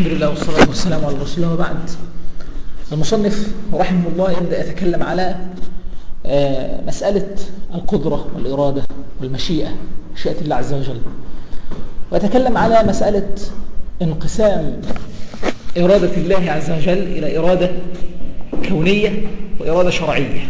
الحمد لله والصلاة والسلام على رسول الله. وبعد، المصنف رحمه الله يبدأ يتكلم على مسألة القدرة والإرادة والمشيئة، مشيئة الله عز وجل، ويتكلم على مسألة انقسام إرادة الله عز وجل إلى إرادة كونية وإرادة شرعية.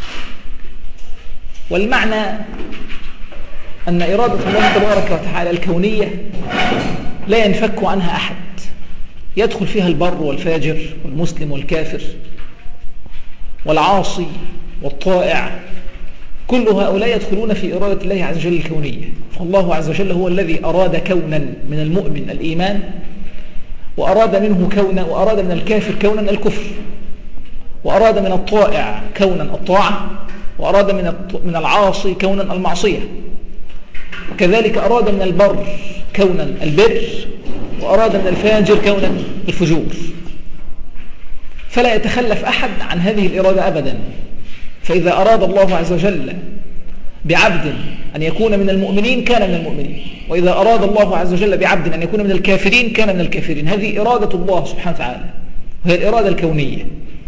والمعنى أن إرادة الله تبارك وتعالى الكونية لا ينفك عنها أحد، يدخل فيها البر والفاجر والمسلم والكافر والعاصي والطائع، كل هؤلاء يدخلون في إرادة الله عز وجل الكونية. فالله عز وجل هو الذي أراد كونا من المؤمن الإيمان، وأراد منه كونا، وأراد من الكافر كونا الكفر، وأراد من الطائع كونا الطاعة، وأراد من العاصي كونا المعصية، وكذلك أراد من البر كونا البر، وأراد من الفاجر كونا الفجور. فلا يتخلف أحد عن هذه الإرادة أبدا. فإذا أراد الله عز وجل بعبد أن يكون من المؤمنين كان من المؤمنين، وإذا أراد الله عز وجل بعبد أن يكون من الكافرين كان من الكافرين. هذه إرادة الله سبحانه وتعالى، وهي الإرادة الكونية.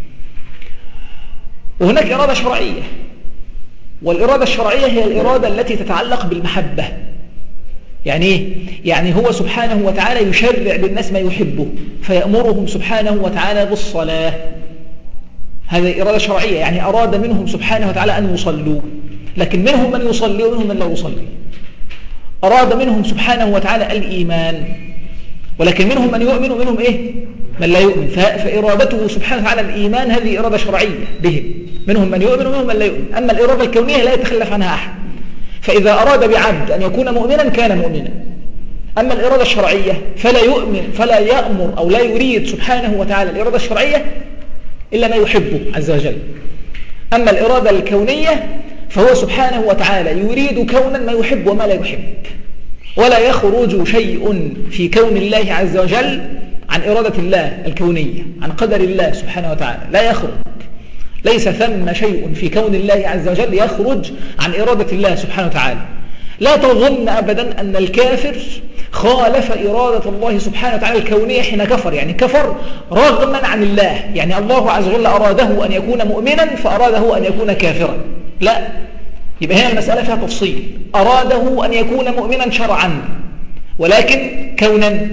وهناك إرادة شرعية، والإرادة الشرعية هي الإرادة التي تتعلق بالمحبة. يعني إيه؟ يعني هو سبحانه وتعالى يشرع للناس ما يحبه، فيأمرهم سبحانه وتعالى بالصلاة. هذه إرادة شرعية، يعني أراد منهم سبحانه وتعالى أن يصلوا، لكن منهم من يصلي ومنهم من لا يصلي. أراد منهم سبحانه وتعالى الإيمان، ولكن منهم من يؤمن ومنهم إيه؟ من لا يؤمن. فإرادته سبحانه وتعالى الإيمان هذه إرادة شرعية بهم، منهم من يؤمن ومنهم من لا يؤمن. أما الإرادة الكونية لا يتخلف عنها أحد. فإذا أراد بعبد أن يكون مؤمنا كان مؤمنا. أما الإرادة الشرعية فلا يؤمن، فلا يأمر أو لا يريد سبحانه وتعالى الإرادة الشرعية إلا ما يحبه عز وجل. أما الإرادة الكونية فهو سبحانه وتعالى يريد كونا ما يحب وما لا يحب، ولا يخرج شيء في كون الله عز وجل عن إرادة الله الكونية، عن قدر الله سبحانه وتعالى، لا يخرج. ليس ثم شيء في كون الله عز وجل يخرج عن إرادة الله سبحانه وتعالى. لا تظن أبدا أن الكافر خالف إرادة الله سبحانه وتعالى الكونية حين كفر، يعني كفر رغما عن الله، يعني الله عز وجل أراده أن يكون مؤمنا فأراده أن يكون كافرا. لا، يبقى هنا المسألة فيها تفصيل. أراده أن يكون مؤمنا شرعا، ولكن كونا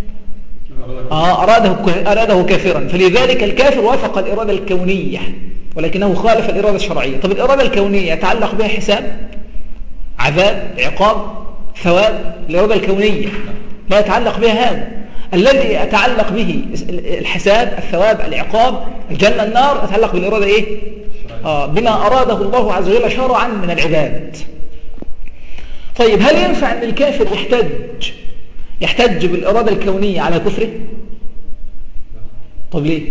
أراده كافرا. فلذلك الكافر وافق الإرادة الكونية ولكنه خالف الإرادة الشرعية. طب الإرادة الكونية يتعلق بها حساب، عذاب، عقاب، ثواب. الإرادة الكونية لا يتعلق بها هذا. الذي يتعلق به الحساب، الثواب، العقاب، الجنة، النار، يتعلق بالإرادة إيه؟ بما أراده الله عز وجل شرعا من العباد. طيب، هل ينفع أن الكافر يحتج بالإرادة الكونية على كفره؟ طب ليه؟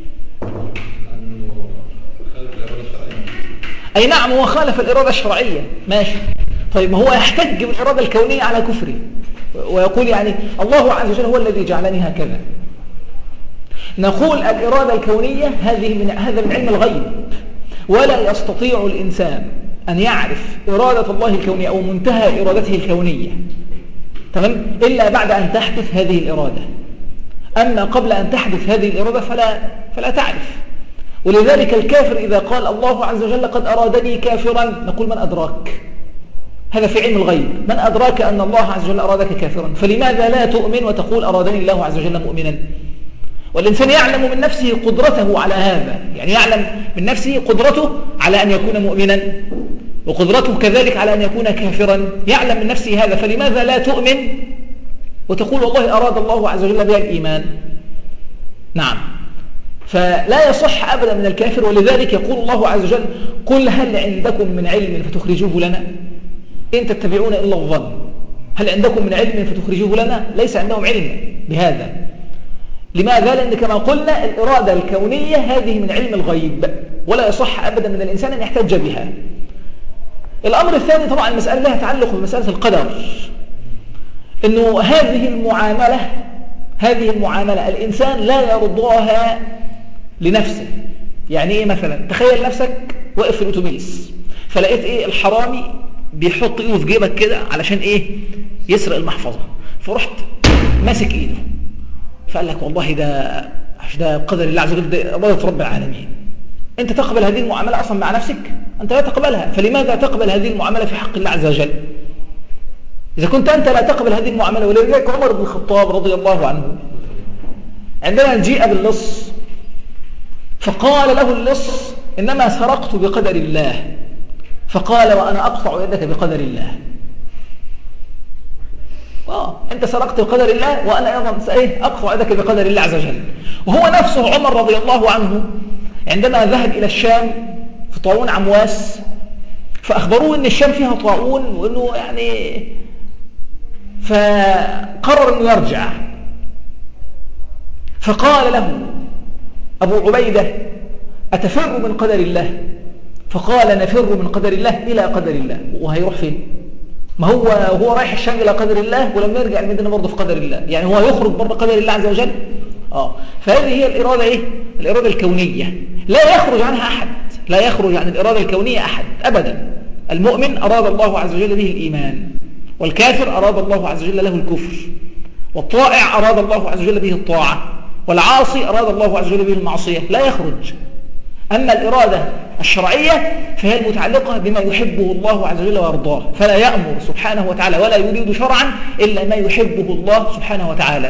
أي نعم، هو خالف الإرادة الشرعية، ماشي. طيب، هو يحتج بالإرادة الكونية على كفره ويقول يعني الله عز وجل هو الذي جعلني هكذا. نقول الإرادة الكونية هذا من علم الغيب، ولا يستطيع الإنسان أن يعرف إرادة الله الكونية أو منتهى إرادته الكونية، تمام، إلا بعد أن تحدث هذه الإرادة. أما قبل أن تحدث هذه الإرادة فلا تعرف. ولذلك الكافر إذا قال الله عز وجل قد أرادني كافرا، نقول من أدراك؟ هذا في علم الغيب. من أدراك أن الله عز وجل أرادك كافرا؟ فلماذا لا تؤمن وتقول أرادني الله عز وجل مؤمنا؟ والإنسان يعلم من نفسه قدرته على هذا، يعني يعلم من نفسه قدرته على أن يكون مؤمنا، وقدرته كذلك على أن يكون كافرا، يعلم من نفسه هذا. فلماذا لا تؤمن وتقول والله أراد الله عز وجل بها الإيمان؟ نعم، فلا يصح أبدا من الكافر. ولذلك يقول الله عز وجل قل هل عندكم من علم فتخرجوه لنا؟ إن تتبعون إلا الظن. هل عندكم من علم فتخرجوه لنا؟ ليس عندهم علم بهذا. لماذا؟ لأن كما قلنا الإرادة الكونية هذه من علم الغيب، ولا يصح أبدا من الإنسان أن يحتج بها. الأمر الثاني طبعا المسألة لها تعلق بمسألة القدر، أنه هذه المعاملة الإنسان لا يرضاها لنفسه. يعني إيه؟ مثلا تخيل نفسك واقف في الأتوبيس، فلقيت إيه؟ الحرامي بيحط إيده في جيبك كده علشان إيه؟ يسرق المحفظة، فرحت ماسك إيده، فقال لك والله ده قدر الله عز وجل، ده إرادة رب العالمين. أنت تقبل هذه المعاملة أصلا مع نفسك؟ أنت لا تقبلها، فلماذا تقبل هذه المعاملة في حق الله عز وجل؟ إذا كنت أنت لا تقبل هذه المعاملة. ولذلك عمر بن الخطاب رضي الله عنه عندما جيء باللص فقال له اللص إنما سرقت بقدر الله، فقال وأنا أقطع يدك بقدر الله. أنت سرقت بقدر الله وأنا أيضا أقطع يدك بقدر الله عز وجل. وهو نفسه عمر رضي الله عنه عندما ذهب إلى الشام في طاعون عمواس، فأخبروه أن الشام فيها طاعون وأنه فقرر أنه يرجع، فقال له أبو عبيدة أتفر من قدر الله؟ فقال نفر من قدر الله إلى قدر الله. وهيروح فين؟ ما هو رايح الشام إلى قدر الله ولما يرجع المدينة برضه في قدر الله، يعني هو يخرج بره قدر الله عز وجل. فهذه هي الإرادة الإرادة الكونية، لا يخرج عنها أحد، لا يخرج عن الإرادة الكونية أحد أبدا. المؤمن أراد الله عز وجل به الإيمان، والكافر أراد الله عز وجل له الكفر، والطائع أراد الله عز وجل به الطاعة، والعاصي أراد الله عز وجل به المعصية، لا يخرج. أما الإرادة الشرعية فهي المتعلقة بما يحبه الله عز وجل ويرضاه، فلا يأمر سبحانه وتعالى ولا يريد شرعا إلا ما يحبه الله سبحانه وتعالى.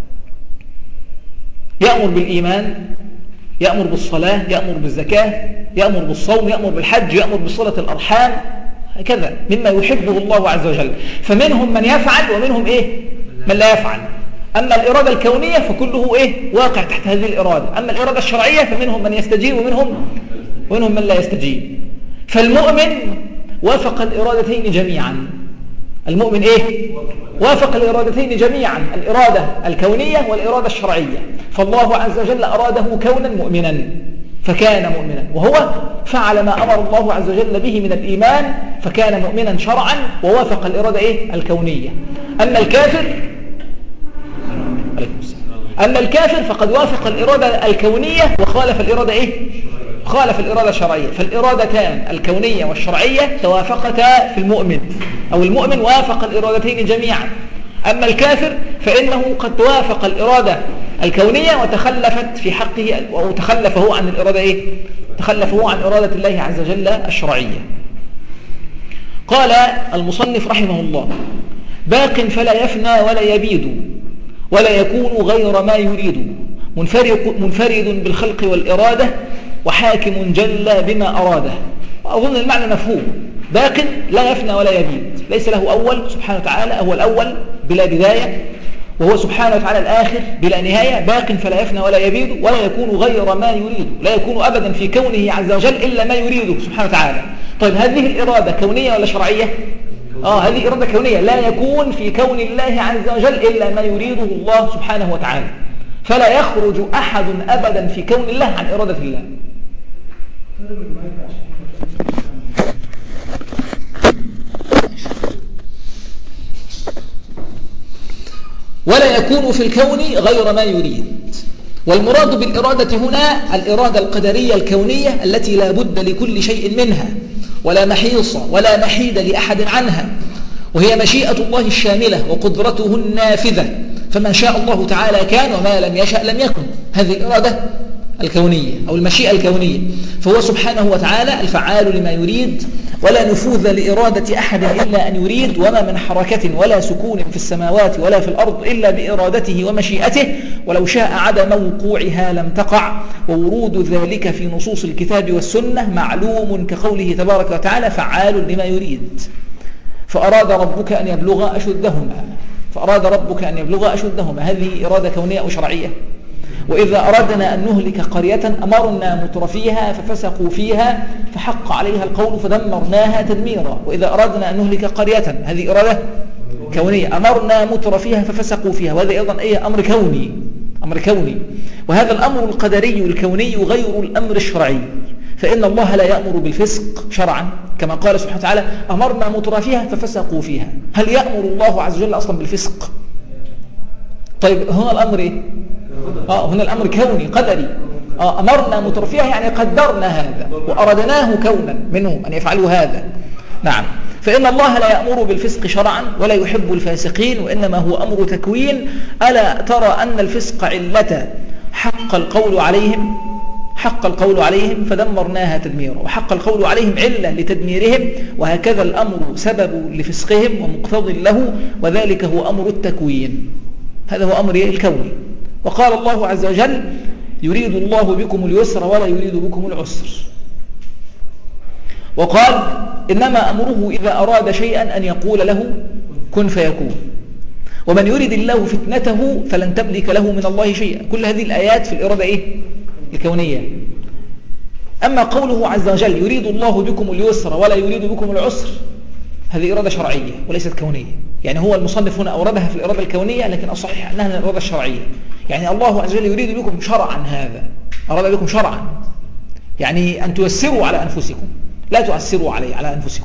يأمر بالإيمان، يأمر بالصلاة، يأمر بالزكاة، يأمر بالصوم، يأمر بالحج، يأمر بصلة الأرحام، هكذا مما يحبه الله عز وجل. فمنهم من يفعل ومنهم من لا يفعل. أما الإرادة الكونية فكله واقع تحت هذه الإرادة. أما الإرادة الشرعية فمنهم من يستجيب ومنهم من لا يستجيب. فالمؤمن وافق الإرادتين جميعا. المؤمن وافق الإرادتين جميعا، الإرادة الكونية والإرادة الشرعية. فالله عز وجل أراده كونا مؤمنا فكان مؤمنا، وهو فعل ما أمر الله عز وجل به من الإيمان فكان مؤمنا شرعا ووافق الإرادة الكونية. أما الكافر فقد وافق الإرادة الكونية وخالف الإرادة خالف الإرادة الشرعية. فالإرادتان الكونية والشرعية توافقتا في المؤمن، أو المؤمن وافق الإرادتين جميعا. أما الكافر فإنه قد توافق الإرادة الكونية وتخلفت في حقه، وتخلف هو عن الإرادة تخلف هو عن إرادة الله عز وجل الشرعية. قال المصنف رحمه الله: باق فلا يفنى ولا يبيد ولا يكون غير ما يريد، منفرد بالخلق والإرادة وحاكم جل بما أراده. وأظن المعنى مفهوم. باق لا يفنى ولا يبيد، ليس له أول سبحانه وتعالى، هو الأول بلا بداية، وهو سبحانه وتعالى الآخر بلا نهاية. باق فلا يفنى ولا يبيد ولا يكون غير ما يريد، لا يكون أبدا في كونه عز وجل إلا ما يريده سبحانه وتعالى. طيب هذه الإرادة كونية ولا شرعية؟ هذه إرادة كونية، لا يكون في كون الله عز وجل إلا ما يريده الله سبحانه وتعالى، فلا يخرج أحد أبدا في كون الله عن إرادة الله. ولا يكون في الكون غير ما يريد. والمراد بالإرادة هنا الإرادة القدرية الكونية التي لا بد لكل شيء منها ولا محيص ولا محيد لأحد عنها، وهي مشيئة الله الشاملة وقدرته النافذة، فما شاء الله تعالى كان وما لم يشأ لم يكن. هذه الإرادة الكونية أو المشيئة الكونية. فهو سبحانه وتعالى الفعال لما يريد، ولا نفوذ لإرادة أحد إلا أن يريد، وما من حركة ولا سكون في السماوات ولا في الأرض إلا بإرادته ومشيئته، ولو شاء عدم وقوعها لم تقع. وورود ذلك في نصوص الكتاب والسنة معلوم كقوله تبارك وتعالى: فعال لما يريد. فأراد ربك أن يبلغ أشدهما. هذه إرادة كونية أو شرعية. وإذا أردنا أن نهلك قرية أمرنا مترفيها ففسقوا فيها فحق عليها القول فدمرناها تدميرا. وإذا أردنا أن نهلك قرية، هذه إرادة كونية، أمرنا مترفيها ففسقوا فيها، وهذا أيضا أمر كوني. وهذا الأمر القدري الكوني غير الأمر الشرعي، فإن الله لا يأمر بالفسق شرعا، كما قال سبحانه وتعالى: أمرنا مترفيها ففسقوا فيها. هل يأمر الله عز وجل أصلا بالفسق؟ طيب هنا الأمر هنا الأمر كوني قدري. أمرنا مترفيها يعني قدرنا هذا وأردناه كونا منهم أن يفعلوا هذا. نعم. فإن الله لا يأمر بالفسق شرعا ولا يحب الفاسقين، وإنما هو أمر تكوين. ألا ترى أن الفسق علة حق القول عليهم فدمرناها تدميرا، وحق القول عليهم علة لتدميرهم، وهكذا الأمر سبب لفسقهم ومقتض له، وذلك هو أمر التكوين. هذا هو أمر الكون. وقال الله عز وجل: يريد الله بكم اليسر ولا يريد بكم العسر. وقال: إنما أمره إذا أراد شيئا أن يقول له كن فيكون. ومن يريد الله فتنته فلن تملك له من الله شيئا. كل هذه الآيات في الإرادة الكونية. أما قوله عز وجل: يريد الله بكم اليسر ولا يريد بكم العسر، هذه إرادة شرعية وليست كونية. يعني هو المصنف هنا أوردها في الإرادة الكونية، لكن الصحيح أنها من الإرادة الشرعية. يعني الله عز وجل يريد بكم شرعا، هذا أراد بكم شرعا، يعني أن تيسروا على أنفسكم لا تعسروا على أنفسكم.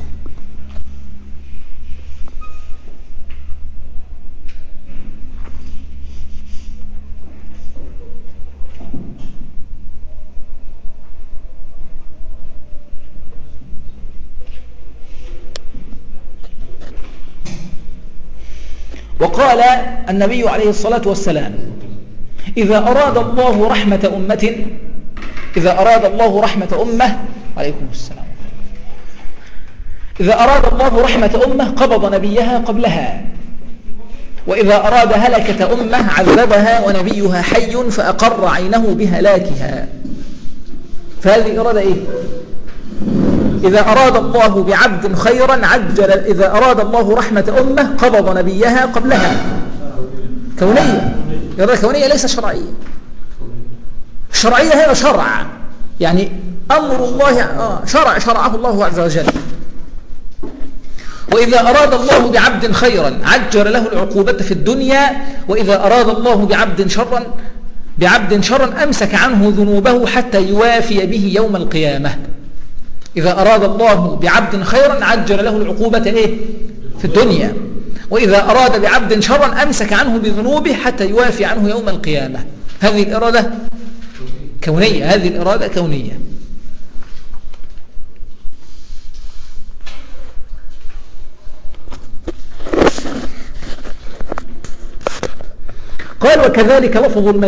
وقال النبي عليه الصلاة والسلام: إذا أراد الله رحمة أمة عليكم السلام، إذا أراد الله رحمة أمة قبض نبيها قبلها، وإذا أراد هلكة أمة عذبها ونبيها حي فأقر عينه بهلاكها. فهذه إرادة إذا أراد الله بعبد خيرا عجل، إذا أراد الله رحمة أمة قبض نبيها قبلها. كونية، إرادة كونية ليس شرعية. الشرعية هي شرع، يعني أمر الله شرعه الله عز وجل. وإذا أراد الله بعبد خيرا عجل له العقوبة في الدنيا، وإذا أراد الله بعبد شرا أمسك عنه ذنوبه حتى يوافي به يوم القيامة. إذا أراد الله بعبد خيرا عجل له العقوبة في الدنيا، وإذا أراد بعبد شرا أمسك عنه بذنوبه حتى يوافي عنه يوم القيامة. هذه الإرادة كونية، هذه الإرادة كونية. قال: وكذلك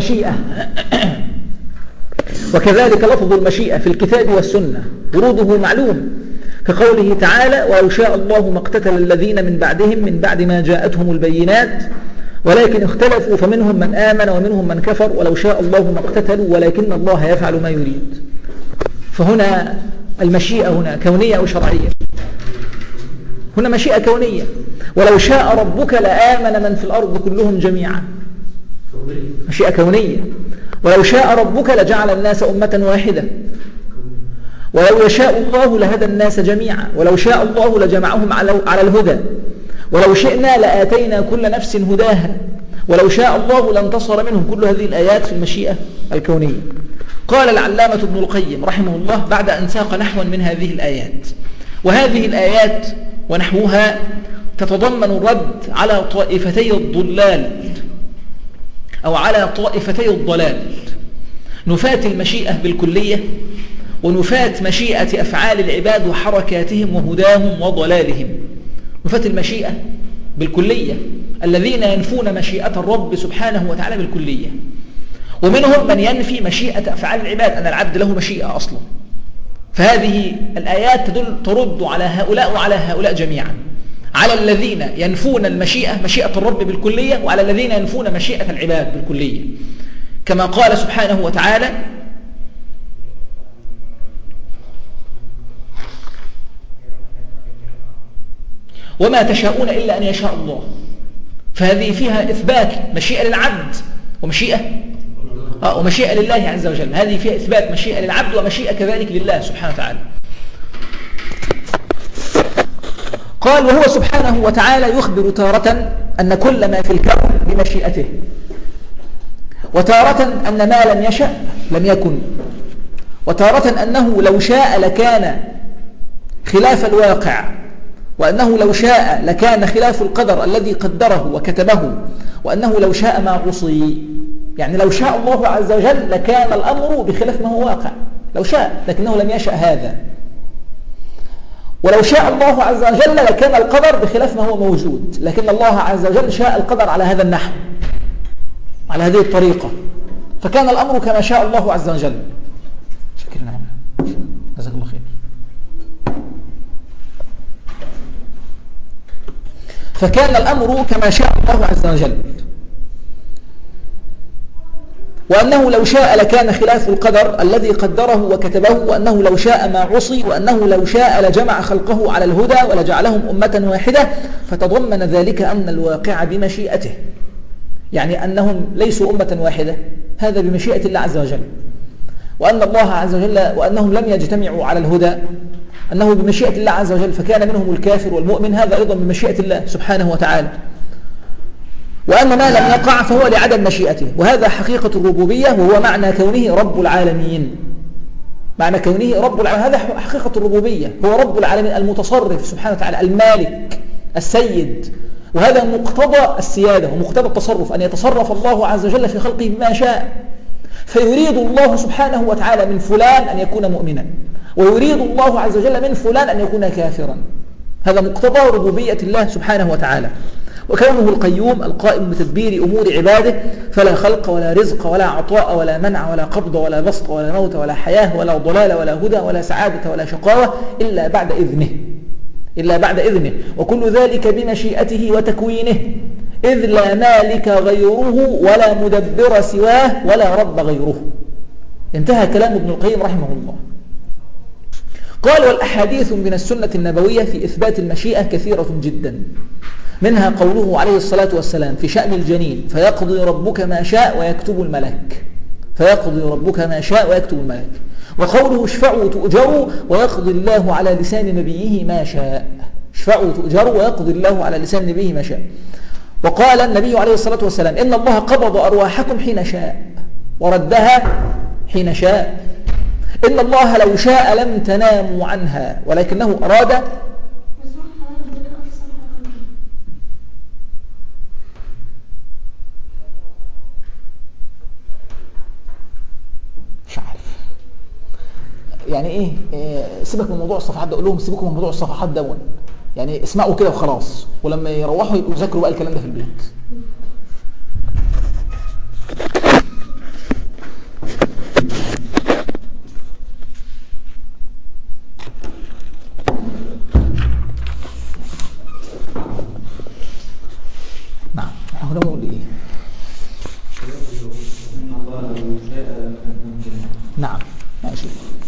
لفظ المشيئة في الكتاب والسنة وروده معلوم، كقوله تعالى: ولو شاء الله ما اقتتل الذين من بعدهم من بعد ما جاءتهم البينات ولكن اختلفوا فمنهم من آمن ومنهم من كفر ولو شاء الله ما اقتتلوا ولكن الله يفعل ما يريد. فهنا المشيئة هنا كونية أو شرعية؟ هنا مشيئة كونية. ولو شاء ربك لآمن من في الأرض كلهم جميعا، مشيئة كونية. ولو شاء ربك لجعل الناس أمة واحدة، ولو يشاء الله لهدى الناس جميعا، ولو شاء الله لجمعهم على الهدى، ولو شئنا لآتينا كل نفس هداها، ولو شاء الله لانتصر منهم. كل هذه الآيات في المشيئة الكونية. قال العلامة ابن القيم رحمه الله بعد أن ساق نحوا من هذه الآيات: وهذه الآيات ونحوها تتضمن الرد على طائفتي الضلال أو على طائفتي الضلال، نفاة المشيئة بالكلية ونفاة مشيئة أفعال العباد وحركاتهم وهداهم وضلالهم. نفاة المشيئة بالكلية الذين ينفون مشيئة الرب سبحانه وتعالى بالكلية، ومنهم من ينفي مشيئة أفعال العباد، أن العبد له مشيئة أصلا. فهذه الآيات ترد على هؤلاء وعلى هؤلاء جميعا، على الذين ينفون مشيئة الرب بالكلية، وعلى الذين ينفون مشيئة العباد بالكلية، كما قال سبحانه وتعالى: وما تشاءون إلا أن يشاء الله. فهذه فيها إثبات مشيئة للعبد ومشيئة لله عز وجل. هذه فيها إثبات مشيئة للعبد ومشيئة كذلك لله سبحانه وتعالى. قال: وهو سبحانه وتعالى يخبر تارة أن كل ما في الكون بمشيئته، وتارة أن ما لم يشأ لم يكن، وتارة أنه لو شاء لكان خلاف الواقع، وأنه لو شاء لكان خلاف القدر الذي قدره وكتبه، وأنه لو شاء ما عصي. يعني لو شاء الله عز وجل لكان الأمر بخلاف ما هو واقع، لو شاء، لكنه لم يشأ هذا. ولو شاء الله عز وجل لكان القدر بخلاف ما هو موجود، لكن الله عز وجل شاء القدر على هذا النحو، على هذه الطريقة، فكان الأمر كما شاء الله عز وجل. شكرا، جزاك الله خير. فكان الأمر كما شاء الله عز وجل، وأنه لو شاء لكان خلاف القدر الذي قدره وكتبه، وأنه لو شاء ما عصي، وأنه لو شاء لجمع خلقه على الهدى ولجعلهم أمة واحدة، فتضمن ذلك أن الواقع بمشيئته، يعني أنهم ليسوا أمة واحدة، هذا بمشيئة الله عز وجل. وأن الله عز وجل وأنهم لم يجتمعوا على الهدى، أنه بمشيئة الله عز وجل، فكان منهم الكافر والمؤمن، هذا أيضا بمشيئة الله سبحانه وتعالى. وأن ما لم يقع فهو لعدم مشيئته، وهذا حقيقة الربوبية، وهو معنى كونه رب العالمين. معنى كونه رب العالمين هذا حقيقة الربوبية، هو رب العالمين المتصرف سبحانه وتعالى، المالك السيد، وهذا مقتضى السيادة ومقتضى التصرف، أن يتصرف الله عز وجل في خلقه بما شاء. فيريد الله سبحانه وتعالى من فلان أن يكون مؤمنا، ويريد الله عز وجل من فلان أن يكون كافرا، هذا مقتضى ربوبية الله سبحانه وتعالى. وكونه القيوم القائم بتدبير أمور عباده، فلا خلق ولا رزق ولا عطاء ولا منع ولا قبض ولا بسط ولا موت ولا حياة ولا ضلال ولا هدى ولا سعادة ولا شقاوة إلا بعد إذنه، إلا بعد إذنه، وكل ذلك بمشيئته وتكوينه، إذ لا مالك غيره ولا مدبر سواه ولا رب غيره. انتهى كلام ابن القيم رحمه الله. قال: والأحاديث من السنة النبوية في إثبات المشيئة كثيرة جدا، منها قوله عليه الصلاة والسلام في شأن الجنين: فيقضي ربك ما شاء ويكتب الملك، فيقضي ربك ما شاء ويكتب الملك. وقوله: اشفعوا تؤجروا ويقضي الله على لسان نبيه ما شاء، اشفعوا تؤجروا ويقضي الله على لسان نبيه ما شاء. وقال النبي عليه الصلاة والسلام: إن الله قبض أرواحكم حين شاء وردها حين شاء. إن الله لو شاء لم تناموا عنها ولكنه أراد. مش عارف يعني ايه، سيبك من موضوع الصفحات ده، اقول لهم سيبكم من موضوع الصفحات ده، يعني اسمعوا كده وخلاص، ولما يروحوا يبقوا يذاكروا بقى الكلام ده في البيت. نعم، احنا بنقول ايه؟ نعم ماشي.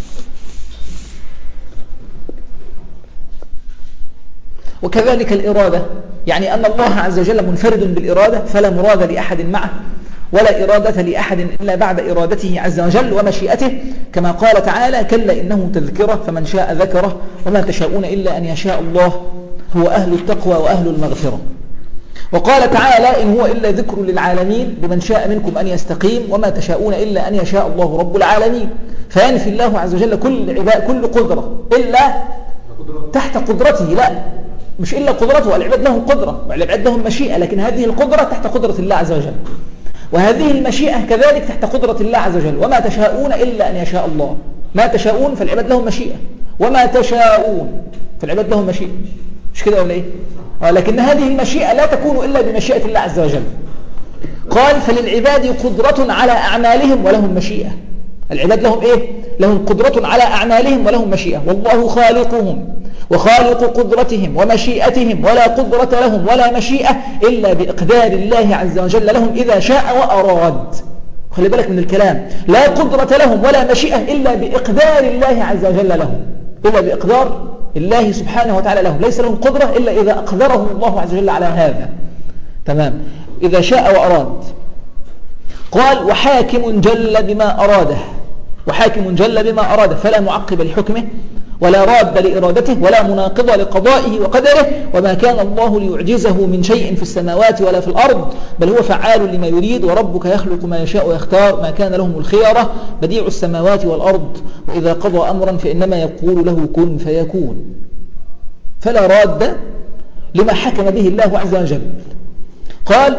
وكذلك الإرادة، يعني أن الله عز وجل منفرد بالإرادة، فلا مراد لأحد معه، ولا إرادة لأحد إلا بعد إرادته عز وجل ومشيئته، كما قال تعالى: كلا إنه تذكرة فمن شاء ذكره وما تشاءون إلا أن يشاء الله هو أهل التقوى وأهل المغفرة. وقال تعالى: إن هو إلا ذكر للعالمين لمن شاء منكم أن يستقيم وما تشاءون إلا أن يشاء الله رب العالمين. فينفي الله عز وجل كل قدرة إلا تحت قدرته، لا مش إلا قدرته، العباد لهم قدرة والعباد لهم مشيئة، لكن هذه القدرة تحت قدرة الله عز وجل، وهذه المشيئة كذلك تحت قدرة الله عز وجل. وما تشاءون إلا أن يشاء الله، ما تشاءون فالعباد لهم مشيئة، وما تشاءون فالعباد لهم مشيئة، مش كده ولا إيه؟ لكن هذه المشيئة لا تكون إلا بمشيئة الله عز وجل. قال: فللعباد قدرة على أعمالهم ولهم مشيئة. العباد لهم إيه؟ لهم قدرة على أعمالهم ولهم مشيئة، والله خالقهم وخالق قدرتهم ومشيئتهم، ولا قدرة لهم ولا مشيئة إلا بإقدار الله عز وجل لهم إذا شاء وأراد. خلي بالك من الكلام، لا قدرة لهم ولا مشيئة إلا بإقدار الله عز وجل لهم، إلا بإقدار الله سبحانه وتعالى لهم، ليس لهم قدرة إلا إذا أقدرهم الله عز وجل على هذا. تمام، إذا شاء وأراد. قال: وحاكم جل بما أراده، وحاكم جل بما أراده، فلا معقب لحكمه ولا راد لإرادته ولا مناقض لقضائه وقدره، وما كان الله ليعجزه من شيء في السماوات ولا في الأرض، بل هو فعال لما يريد، وربك يخلق ما يشاء ويختار، ما كان لهم الخيرة، بديع السماوات والأرض، وإذا قضى أمرا فإنما يقول له كن فيكون. فلا راد لما حكم به الله عز وجل. قال: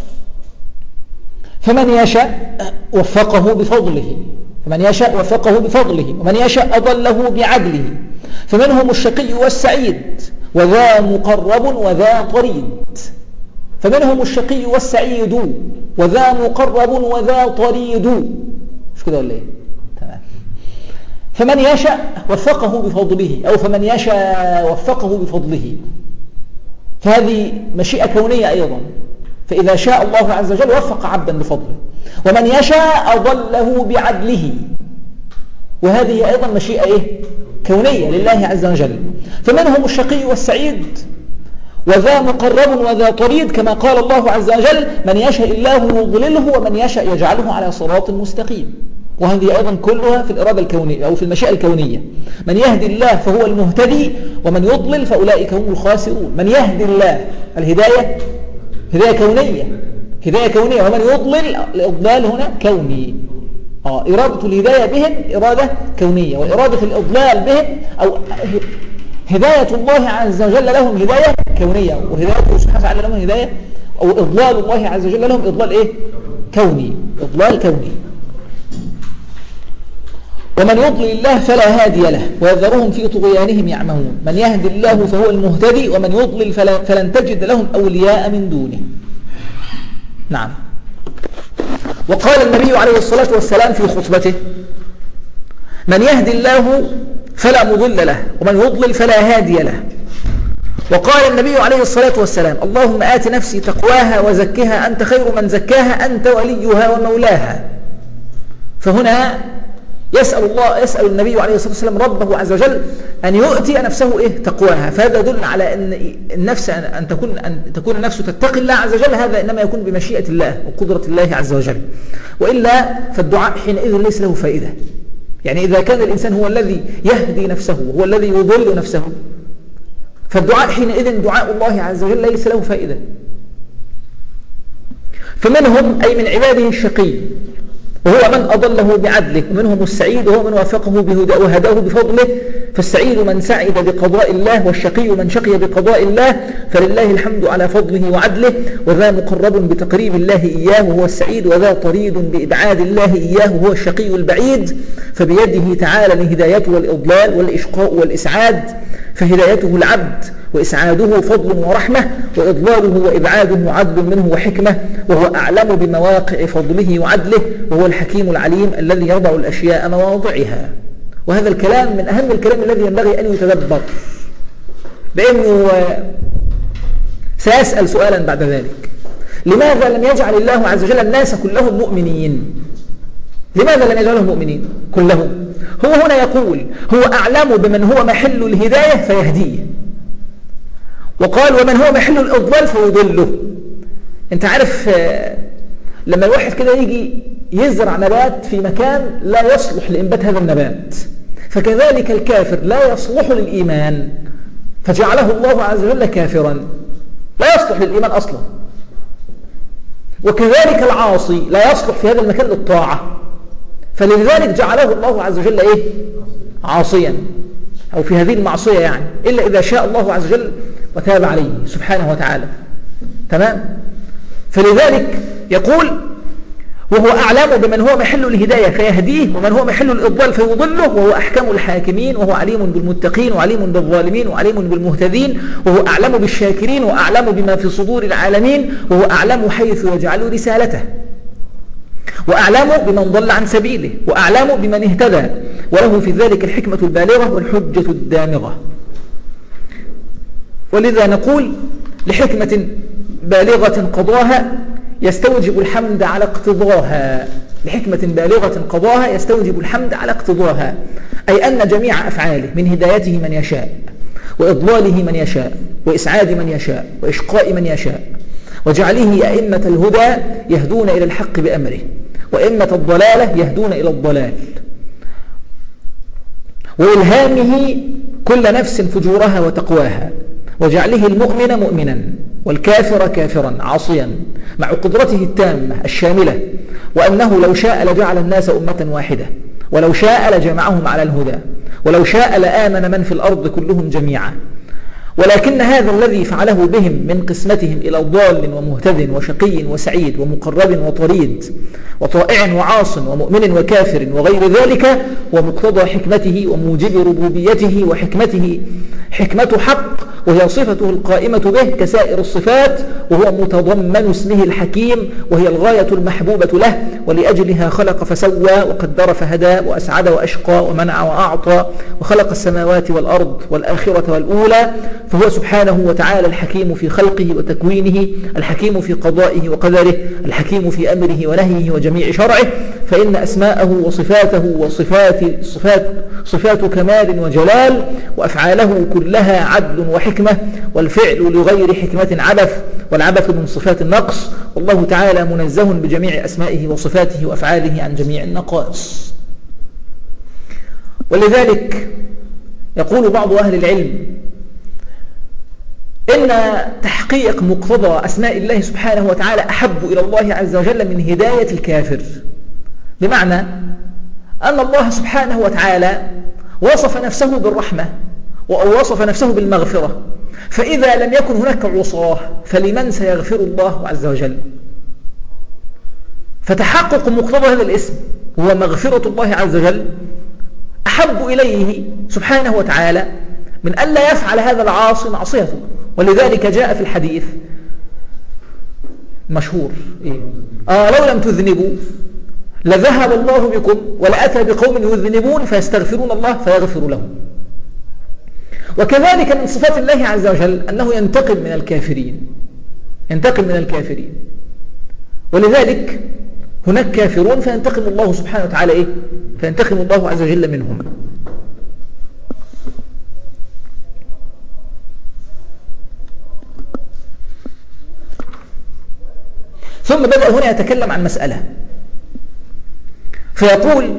فمن يشاء وفقه بفضله، فمن يشاء وفقه بفضله، ومن يشاء أضله بعدله، فمنهم الشقي والسعيد وذا مقرب وذا طريد. فمنهم الشقي والسعيد وذا مقرب وذا طريد. مش كده ولا ايه؟ تمام. فمن يشاء وفقه بفضله، أو فمن يشاء وفقه بفضله، فهذه مشيئة كونية أيضا. فإذا شاء الله عز وجل وفق عبدا بفضله، ومن يشاء أضله بعدله، وهذه أيضا مشيئة إيه؟ كونية لله عز وجل. فمنهم الشقي والسعيد وذا مقرب وذا طريد، كما قال الله عز وجل: من يشاء الله يضلله ومن يشاء يجعله على صراط مستقيم. وهذه أيضا كلها في الإرادة الكونية أو في المشيئة الكونية. من يهدي الله فهو المهتدي، ومن يضلل فأولئك هم الخاسرون. من يهدي الله، الهداية هداية كونية، هداية كونية. ومن يضلل، الإضلال هنا كوني. إرادة الهداية بهم إرادة كونية، وإرادة الإضلال بهم أو هداية الله عز وجل لهم هداية كونية، وهدايته سبحانه وتعالى لهم هداية، أو إضلال الله عز وجل لهم إضلال إيه؟ كوني، إضلال كوني. ومن يضلل الله فلا هادي له ويذرهم في طغيانهم يعمهون. من يهدي الله فهو المهتدي، ومن يضلل فلن تجد لهم أولياء من دونه. نعم. وقال النبي عليه الصلاة والسلام في خطبته: من يهدي الله فلا مضل له ومن يضلل فلا هادي له. وقال النبي عليه الصلاة والسلام: اللهم آت نفسي تقواها وزكها أنت خير من زكاها أنت وليها ومولاها. فهنا يسأل النبي عليه الصلاة والسلام ربه عز وجل أن يؤتي نفسه تقواها. فهذا يدل على أن النفس أن تكون النفس تتقي الله عز وجل، هذا إنما يكون بمشيئة الله وقدرة الله عز وجل، وإلا فالدعاء حينئذ ليس له فائدة. يعني إذا كان الإنسان هو الذي يهدي نفسه وهو الذي يضل نفسه، فالدعاء حينئذ دعاء الله عز وجل ليس له فائدة. فمنهم أي من عباده الشقي وهو من أضله بعدله، ومنهم السعيد وهو من وافقه وهداه بفضله. فالسعيد من سعد بقضاء الله، والشقي من شقي بقضاء الله، فلله الحمد على فضله وعدله. وذا مقرب بتقريب الله إياه وهو السعيد، وذا طريد بإبعاد الله إياه وهو الشقي البعيد. فبيده تعالى الهداية والإضلال والإشقاء والإسعاد، فهدايته العبد وإسعاده فضل ورحمة، وإضلاله وإبعاده عدل منه وحكمة، وهو أعلم بمواقع فضله وعدله، وهو الحكيم العليم الذي يضع الأشياء مواضعها. وهذا الكلام من أهم الكلام الذي ينبغي أن يتدبر، بأنه سيسأل سؤالا بعد ذلك: لماذا لم يجعل الله عز وجل الناس كلهم مؤمنين؟ لماذا لم يجعلهم مؤمنين كلهم؟ هو هنا يقول: هو أعلم بمن هو محل الهداية فيهديه، وقال: ومن هو محل الإضلال فيضله. انت عارف لما الواحد كده يجي يزرع نبات في مكان لا يصلح لإنبات هذا النبات، فكذلك الكافر لا يصلح للإيمان فجعله الله عز وجل كافرا، لا يصلح للإيمان أصلا. وكذلك العاصي لا يصلح في هذا المكان للطاعة، فلذلك جعله الله عز وجل عاصيا، أو في هذه المعصية يعني، إلا إذا شاء الله عز وجل وتاب عليه سبحانه وتعالى. تمام؟ فلذلك يقول: وهو أعلم بمن هو محل الهداية فيهديه، ومن هو محل الإضلال فيضله، وهو أحكم الحاكمين، وهو عليم بالمتقين وعليم بالظالمين وعليم بالمهتدين، وهو أعلم بالشاكرين وأعلم بما في صدور العالمين، وهو أعلم حيث يجعل رسالته، وأعلم بمن ضل عن سبيله، وأعلم بمن اهتدى، وله في ذلك الحكمة البالغة والحجة الدامغة. ولذا نقول: لحكمة بالغة قضاها يستوجب الحمد على اقتضاها. لحكمة بالغة قضاها يستوجب الحمد على اقتضاها، أي أن جميع أفعاله من هدايته من يشاء، وإضلاله من يشاء، وإسعاد من يشاء، وإشقاء من يشاء، وجعله أئمة الهدى يهدون إلى الحق بأمره، وأئمة الضلالة يهدون إلى الضلال، وإلهامه كل نفس فجورها وتقواها، وجعله المؤمن مؤمنا والكافر كافرا عاصيا مع قدرته التامة الشاملة، وأنه لو شاء لجعل الناس أمة واحدة، ولو شاء لجمعهم على الهدى، ولو شاء لآمن من في الأرض كلهم جميعا، ولكن هذا الذي فعله بهم من قسمتهم إلى ضال ومهتد وشقي وسعيد ومقرب وطريد وطائع وعاص ومؤمن وكافر وغير ذلك ومقتضى حكمته وموجب ربوبيته وحكمته حكمة حق، وهي صفته القائمة به كسائر الصفات، وهو متضمن اسمه الحكيم، وهي الغاية المحبوبة له، ولأجلها خلق فسوى وقدر فهدى وأسعد وأشقى ومنع وأعطى، وخلق السماوات والأرض والآخرة والأولى، فهو سبحانه وتعالى الحكيم في خلقه وتكوينه، الحكيم في قضائه وقدره، الحكيم في أمره ونهيه وجميع شرعه، فإن أسماءه وصفاته صفات كمال وجلال، وأفعاله كلها عدل وحكمة، والفعل لغير حكمة عبث، والعبث من صفات النقص، والله تعالى منزه بجميع أسمائه وصفاته وأفعاله عن جميع النقائص. ولذلك يقول بعض أهل العلم إن تحقيق مقتضى أسماء الله سبحانه وتعالى أحب إلى الله عز وجل من هداية الكافر، بمعنى أن الله سبحانه وتعالى وصف نفسه بالرحمة ووصف نفسه بالمغفرة، فإذا لم يكن هناك عصاه فلمن سيغفر الله عز وجل؟ فتحقق مقتضى هذا الاسم هو مغفرة الله عز وجل أحب إليه سبحانه وتعالى من أن لا يفعل هذا العاصي معصيته. ولذلك جاء في الحديث مشهور لو لم تذنبوا لذهب الله بكم ولأتى بقوم يذنبون فيستغفرون الله فيغفر لهم. وكذلك من صفات الله عز وجل أنه ينتقم من الكافرين، ولذلك هناك كافرون فينتقم الله سبحانه وتعالى فينتقم الله عز وجل منهم. ثم بدأ هنا يتكلم عن مسألة فيقول: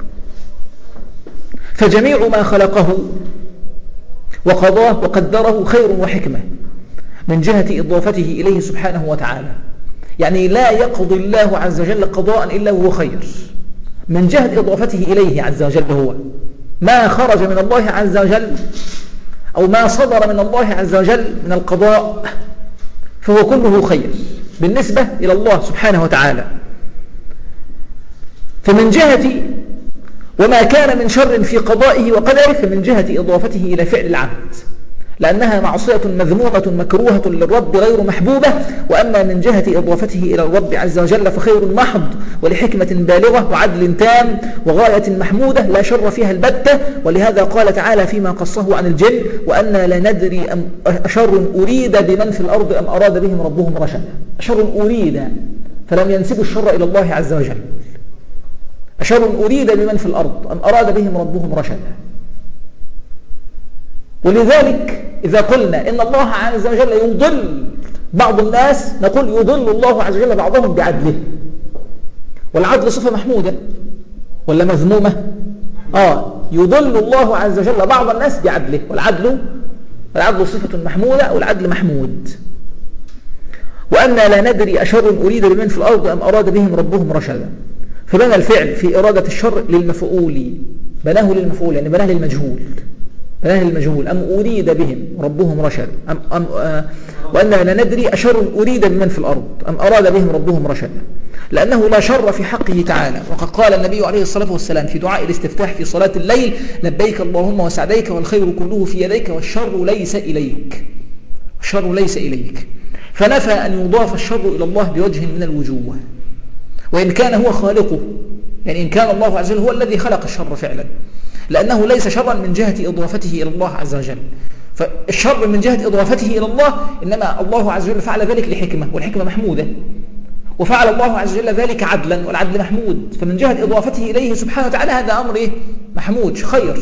فجميع ما خلقه وقضاه وقدره خير وحكمة من جهة إضافته إليه سبحانه وتعالى، يعني لا يقضي الله عز وجل قضاء إلا وهو خير من جهة إضافته إليه عز وجل. هو ما خرج من الله عز وجل أو ما صدر من الله عز وجل من القضاء فهو كله خير بالنسبة إلى الله سبحانه وتعالى. فمن جهة وما كان من شر في قضائه وقدره فمن جهة إضافته إلى فعل العبد، لأنها معصية مذمومة مكروهة للرب غير محبوبة. وأما من جهة إضافته إلى الرب عز وجل فخير محض ولحكمة بالغة وعدل تام وغاية محمودة لا شر فيها البتة. ولهذا قال تعالى فيما قصه عن الجن: وأنا لا ندري أشر أريد بمن في الأرض أم أراد بهم ربهم رشدا. أشر أريد، فلم ينسبوا الشر إلى الله عز وجل. أشر أريد بمن في الأرض أم أراد بهم ربهم رشدا. ولذلك إذا قلنا إن الله عز وجل يضل بعض الناس نقول يضل الله عز وجل بعضهم بعدله. والعدل صفة محمودة ولا مذمومة؟ يضل الله عز وجل بعض الناس بعدله، والعدل صفة محمودة والعدل محمود. وأنا لا ندري أشر أريد بمن في الأرض أم أراد بهم ربهم رشدا. فبنى الفعل في إرادة الشر للمفعول، بناه للمفعول يعني بناه للمجهول أم أريد بهم ربهم رشدا وأننا لا ندري أشر أريد بمن في الأرض أم أراد بهم ربهم رشدا، لأنه لا شر في حقه تعالى. وقد قال النبي عليه الصلاة والسلام في دعاء الاستفتاح في صلاة الليل: لبيك اللهم وسعديك والخير كله في يديك والشر ليس إليك. فنفى أن يضاف الشر إلى الله بوجه من الوجوه، وإن كان هو خالقه، يعني إن كان الله عز وجل هو الذي خلق الشر فعلا، لأنه ليس شرا من جهة إضافته إلى الله عز وجل. فالشر من جهة إضافته إلى الله إنما الله عز وجل فعل ذلك لحكمة، والحكمة محمودة، وفعل الله عز وجل ذلك عدلا، والعدل محمود. فمن جهة إضافته إليه سبحانه وتعالى هذا أمر محمود خير.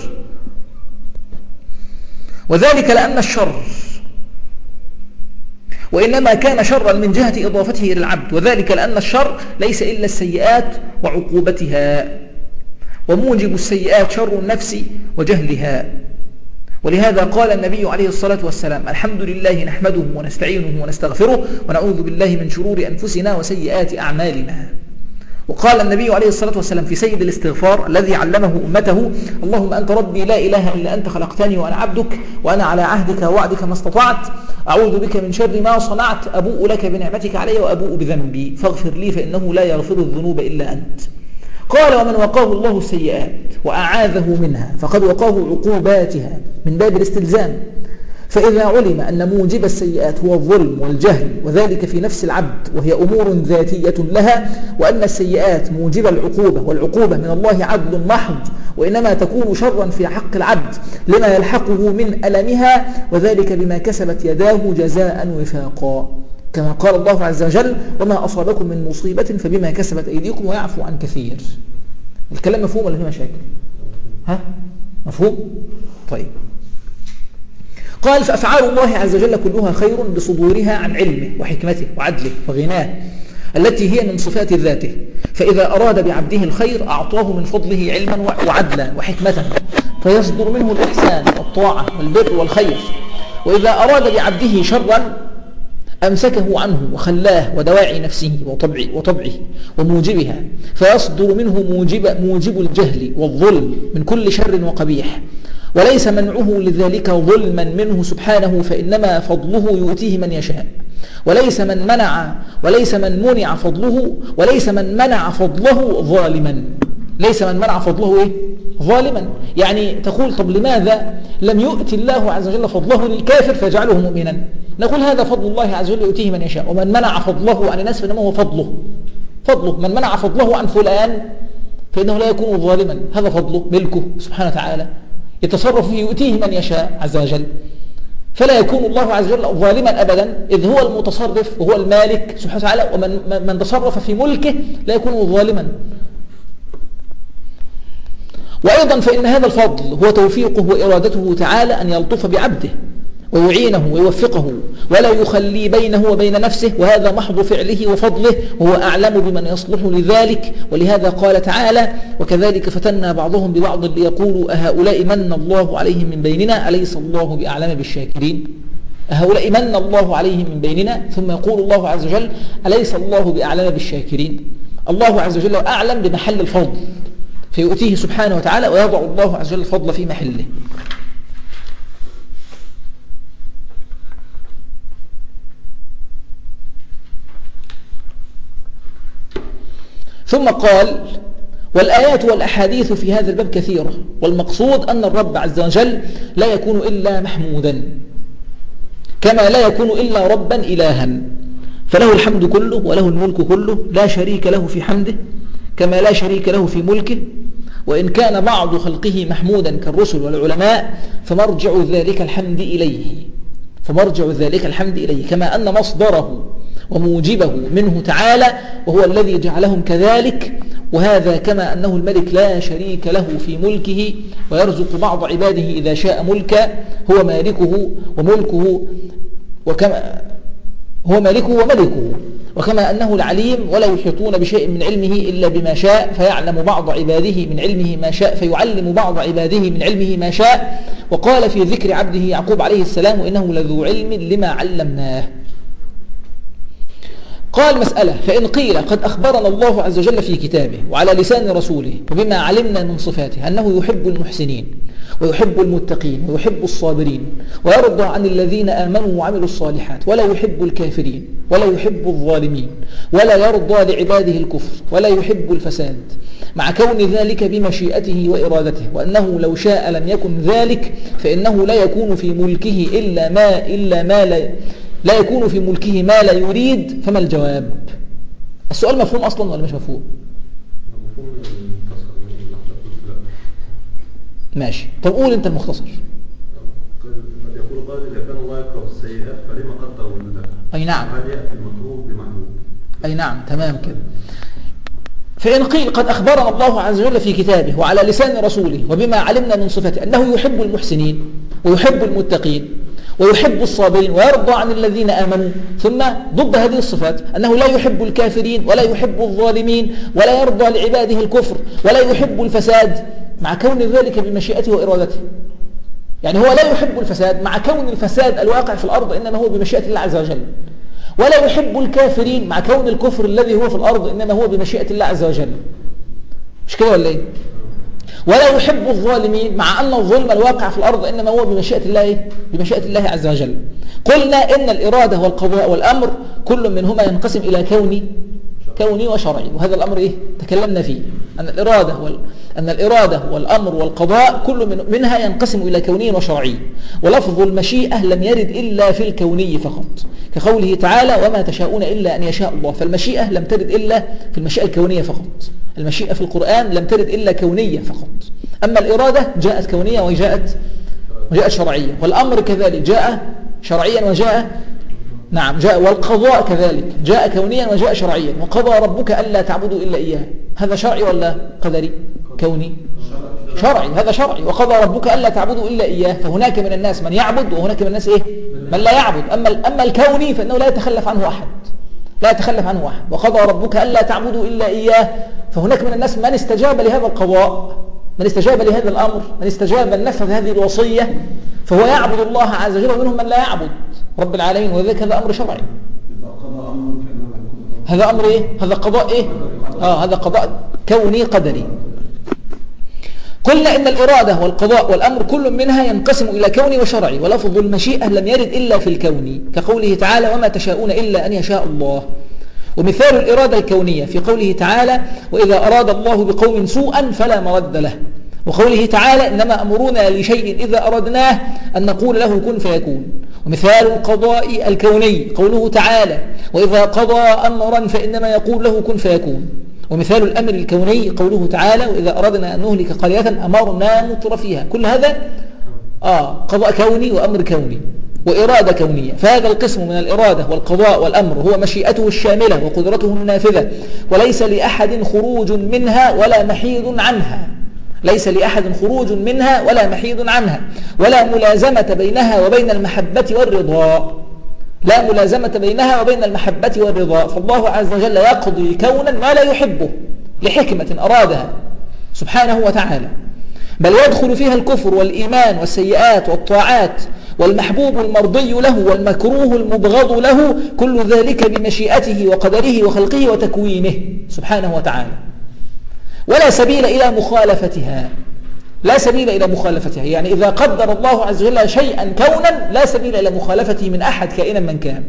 وذلك لأن الشر وإنما كان شرا من جهة إضافته إلى العبد، وذلك لأن الشر ليس إلا السيئات وعقوبتها، وموجب السيئات شر النفس وجهلها. ولهذا قال النبي عليه الصلاة والسلام: الحمد لله نحمده ونستعينه ونستغفره ونعوذ بالله من شرور أنفسنا وسيئات أعمالنا. وقال النبي عليه الصلاة والسلام في سيد الاستغفار الذي علمه أمته: اللهم أنت ربي لا إله إلا أنت خلقتني وأنا عبدك وأنا على عهدك ووعدك ما استطعت، أعوذ بك من شر ما صنعت، أبوء لك بنعمتك علي وأبوء بذنبي فاغفر لي فإنه لا يغفر الذنوب إلا أنت. قال: ومن وقاه الله السيئات وأعاذه منها فقد وقاه عقوباتها من باب الاستلزام. فإذا علم أن موجب السيئات هو الظلم والجهل وذلك في نفس العبد وهي أمور ذاتية لها، وأن السيئات موجب العقوبة والعقوبة من الله عدل محض وإنما تكون شرا في حق العبد لما يلحقه من ألمها، وذلك بما كسبت يداه جزاء وفاقا، كما قال الله عز وجل: وما أصابكم من مصيبة فبما كسبت أيديكم ويعفو عن كثير. الكلام مفهوم ولا فيه مشاكل؟ مفهوم؟ طيب. قال: فأفعال الله عز وجل كلها خير بصدورها عن علمه وحكمته وعدله وغناه التي هي من صفات ذاته، فإذا أراد بعبده الخير أعطاه من فضله علما وعدلا وحكمة فيصدر منه الإحسان والطاعة والبر والخير، وإذا أراد بعبده شرا أمسكه عنه وخلاه ودواعي نفسه وطبعه وموجبها، فيصدر منه موجب الجهل والظلم من كل شر وقبيح، وليس منعه لذلك ظلما منه سبحانه، فإنما فضله يؤتيه من يشاء، وليس من منع فضله ظالما. ليس من منع فضله إيه؟ ظالما. يعني تقول: طب لماذا لم يؤتي الله عز وجل فضله للكافر فيجعله مؤمنا؟ نقول: هذا فضل الله عز وجل يؤتيه من يشاء، ومن منع فضله عن الناس فإنما هو فضله. من منع فضله عن فلان فإنه لا يكون ظالما، هذا فضله ملكه سبحانه وتعالى يتصرف فيه يؤتيه من يشاء عز وجل، فلا يكون الله عز وجل ظالما أبدا، إذ هو المتصرف وهو المالك سبحانه وتعالى، ومن تصرف في ملكه لا يكون ظالما. وأيضا فإن هذا الفضل هو توفيقه وإرادته تعالى أن يلطف بعبده ويعينه ويوفقه ولا يخلي بينه وبين نفسه، وهذا محض فعله وفضله، وهو أعلم بمن يصلح لذلك. ولهذا قال تعالى: وكذلك فتنا بعضهم ببعض ليقولوا أهؤلاء من الله عليهم من بيننا أليس الله بأعلم بالشاكرين. أهؤلاء من الله عليهم من بيننا، ثم يقول الله عز وجل: أليس الله بأعلم بالشاكرين. الله عز وجل أعلم بمحل الفضل فيؤتيه سبحانه وتعالى، ويضع الله عز وجل الفضل في محله. ثم قال: والآيات والأحاديث في هذا الباب كثيرة، والمقصود أن الرب عز وجل لا يكون إلا محمودا، كما لا يكون إلا ربا إلها، فله الحمد كله وله الملك كله، لا شريك له في حمده كما لا شريك له في ملكه. وإن كان بعض خلقه محمودا كالرسل والعلماء فمرجع ذلك الحمد إليه، كما أن مصدره وموجبه منه تعالى، وهو الذي جعلهم كذلك. وهذا كما أنه الملك لا شريك له في ملكه، ويرزق بعض عباده إذا شاء ملكا، هو مالكه وملكه، وكما أنه العليم ولا يحيطون بشيء من علمه إلا بما شاء، فيعلم بعض عباده من علمه ما شاء، فيعلم بعض عباده من علمه ما شاء. وقال في ذكر عبده يعقوب عليه السلام: وإنه لذو علم لما علمناه. قال: مسألة: فإن قيل قد أخبرنا الله عز وجل في كتابه وعلى لسان رسوله وبما علمنا من صفاته أنه يحب المحسنين ويحب المتقين ويحب الصابرين ويرضى عن الذين آمنوا وعملوا الصالحات ولا يحب الكافرين ولا يحب الظالمين ولا يرضى لعباده الكفر ولا يحب الفساد، مع كون ذلك بمشيئته وإرادته، وأنه لو شاء لم يكن ذلك، فإنه لا يكون في ملكه لا يكون في ملكه ما لا يريد. فما الجواب؟ السؤال مفهوم أصلا ولا مش مفهوم؟ ماشي. طب قول أنت المختصر. قد يقول قائل: إذا كان الله يكره السيئات فلما قدر لله؟ أي نعم. هل يأتي المكروه بمحمود؟ أي نعم، تمام كده. فإن قيل قد أخبرنا الله عز وجل في كتابه وعلى لسان رسوله وبما علمنا من صفته أنه يحب المحسنين ويحب المتقين ويحب الصابرين ويرضى عن الذين آمنوا، ثم ضد هذه الصفات أنه لا يحب الكافرين ولا يحب الظالمين ولا يرضى لعباده الكفر ولا يحب الفساد، مع كون ذلك بمشيئته وإرادته. يعني هو لا يحب الفساد مع كون الفساد الواقع في الأرض إنما هو بمشيئة الله عز وجل، ولا يحب الكافرين مع كون الكفر الذي هو في الأرض إنما هو بمشيئة الله عز وجل. مش كده ولا إيه؟ ولا يحب الظالمين مع أن الظلم الواقع في الأرض إنما هو بمشيئة الله إيه؟ بمشيئة الله عز وجل. قلنا إن الإرادة والقضاء والأمر كل منهما ينقسم إلى كوني وشرعي، وهذا الأمر إيه؟ تكلمنا فيه أن الإرادة والأمر والقضاء كل منها ينقسم إلى كوني وشرعي. ولفظ المشيئة لم يرد إلا في الكوني فقط، كقوله تعالى وما تشاءون إلا أن يشاء الله. فالمشيئة لم ترد إلا في المشيئة الكونية فقط. المشيئة في القرآن لم ترد إلا كونية فقط. أما الإرادة جاءت كونية وجاءت شرعية، والأمر كذلك جاء شرعيا جاء والقضاء كذلك جاء كونيا وجاء شرعيا. وقضى ربك ألا تعبدوا إلا إياه، هذا شرعي ولا قدري؟ كوني شرعي، هذا شرعي. وقضى ربك ألا تعبدوا إلا إياه، فهناك من الناس من يعبد وهناك من الناس من لا يعبد. أما الكوني فإنه لا يتخلف عنه أحد. وقضى ربك ألا تعبدوا إلا إياه، فهناك من الناس من استجاب لهذا القضاء، من استجاب لهذا الأمر، من استجاب النفذ هذه الوصية، فهو يعبد الله عز وجل، ومنهم من لا يعبد رب العالمين، وذلك هذا أمر شرعي. هذا أمر إيه؟ هذا قضاء إيه؟ هذا قضاء كوني قدري. قلنا إن الإرادة والقضاء والأمر كل منها ينقسم إلى كوني وشرعي، ولفظ المشيئة لم يرد إلا في الكوني، كقوله تعالى وما تشاءون إلا أن يشاء الله. ومثال الإرادة الكونية في قوله تعالى وإذا أراد الله بقوم سوءا فلا مرد له، وقوله تعالى إنما أمرنا لشيء إذا أردناه أن نقول له كن فيكون. ومثال القضاء الكوني قوله تعالى وإذا قضى أمرا فإنما يقول له كن فيكون. ومثال الأمر الكوني قوله تعالى وإذا أردنا أن نهلك قرية أمرنا متر فيها. كل هذا قضاء كوني وأمر كوني وإرادة كونية. فهذا القسم من الإرادة والقضاء والأمر هو مشيئته الشاملة وقدرته النافذة، وليس لأحد خروج منها ولا محيد عنها. ليس لأحد خروج منها ولا محيد عنها، ولا ملازمة بينها وبين المحبة والرضا. لا ملازمة بينها وبين المحبة والرضا. فالله عز وجل يقضي كونا ما لا يحبه لحكمة أرادها سبحانه وتعالى، بل يدخل فيها الكفر والإيمان والسيئات والطاعات، والمحبوب المرضي له والمكروه المبغض له، كل ذلك بمشيئته وقدره وخلقه وتكوينه سبحانه وتعالى. ولا سبيل إلى مخالفتها، لا سبيل إلى مخالفتها. يعني إذا قدر الله عز وجل شيئا كونا لا سبيل إلى مخالفته من أحد كائنا من كان،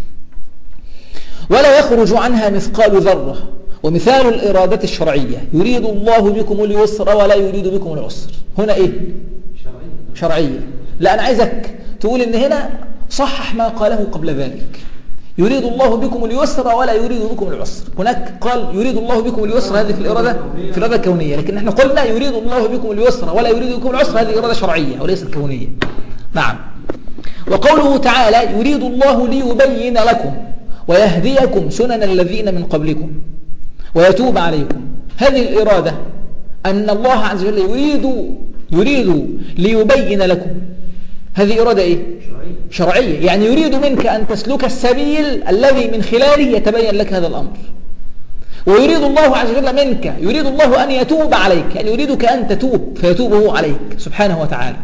ولا يخرج عنها مثقال ذرة. ومثال الإرادة الشرعية يريد الله بكم اليسر ولا يريد بكم العسر. هنا إيه؟ شرعية. لا، أنا عايزك تقول إن هنا صحح ما قاله قبل ذلك. يريد الله بكم اليسر ولا يريد بكم العسر. هناك قال يريد الله بكم اليسر، هذه في الإرادة الكونية، لكن احنا قلنا يريد الله بكم اليسر ولا يريد بكم العسر، هذه إرادة شرعية وليست كونية. نعم. وقوله تعالى يريد الله ليبين لكم ويهديكم سنن الذين من قبلكم ويتوب عليكم. هذه الإرادة أن الله عز وجل يريد ليبين لكم، هذه إرادة إيه؟ شرعية. يعني يريد منك أن تسلك السبيل الذي من خلاله يتبين لك هذا الأمر. ويريد الله عز وجل منك، يريد الله أن يتوب عليك، يعني يريدك أن تتوب فيتوب هو عليك سبحانه وتعالى.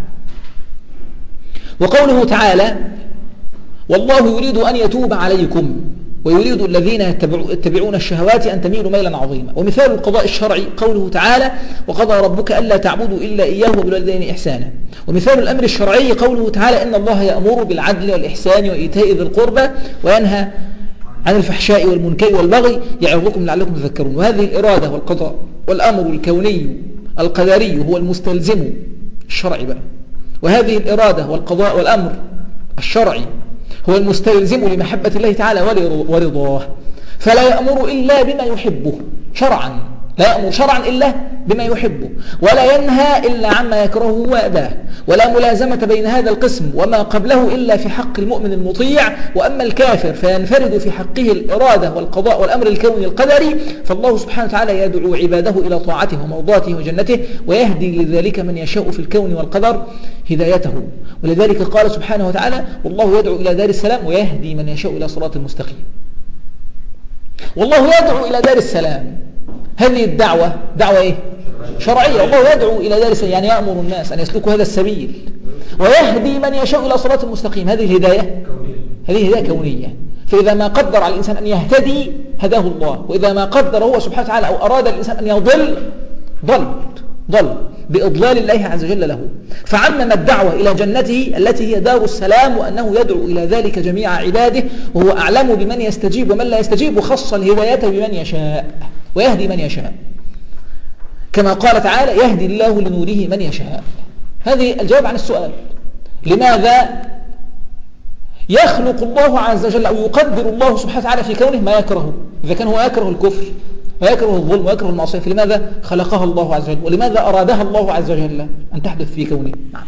وقوله تعالى والله يريد أن يتوب عليكم ويريد الذين يتبعون الشهوات أن تميلوا ميلا عظيما. ومثال القضاء الشرعي قوله تعالى وقضى ربك ألا تعبدوا إلا إياه وبالوالدين إحسانا. ومثال الأمر الشرعي قوله تعالى إن الله يأمر بالعدل والإحسان وإيتاء ذي القربى وينهى عن الفحشاء والمنكر والبغي يعظكم لعلكم تذكرون. وهذه الإرادة والقضاء والأمر الكوني القدري هو المستلزم الشرعي بقى، وهذه الإرادة والقضاء والأمر الشرعي هو المستلزم لمحبة الله تعالى ورضاه. فلا يأمر إلا بما يحبه شرعا، لا يأمر شرعا إلا بما يحبه، ولا ينهى إلا عما يكرهه ويأباه. ولا ملازمة بين هذا القسم وما قبله إلا في حق المؤمن المطيع. وأما الكافر فينفرد في حقه الإرادة والقضاء والأمر الكوني القدري، فالله سبحانه وتعالى يدعو عباده إلى طاعته ومرضاته وجنته، ويهدي لذلك من يشاء في الكون والقدر هدايته. ولذلك قال سبحانه وتعالى والله يدعو إلى دار السلام ويهدي من يشاء إلى صراط المستقيم. والله يدعو إلى دار السلام، هذه الدعوة دعوة إيه؟ شرعية. الله يدعو إلى دار السلام، يعني يأمر الناس أن يسلكوا هذا السبيل، ويهدي من يشاء إلى صراط المستقيم. هذه الهداية هذه هداية كونية. فإذا ما قدر على الإنسان أن يهتدي هداه الله، وإذا ما قدر هو سبحانه وتعالى أو أراد الإنسان أن يضل ضل بإضلال الله عز وجل له. فعمم الدعوة إلى جنته التي هي دار السلام، وأنه يدعو إلى ذلك جميع عباده، وهو أعلم بمن يستجيب ومن لا يستجيب، وخص الهداية بمن يشاء ويهدي من يشاء، كما قال تعالى يهدي الله لنوره من يشاء. هذه الجواب عن السؤال لماذا يخلق الله عز وجل أو يقدر الله سبحانه وتعالى في كونه ما يكره. إذا كان هو يكره الكفر ويكره الظلم ويكره المعصية، فلماذا خلقها الله عز وجل، ولماذا أرادها الله عز وجل أن تحدث في كونه؟ نعم.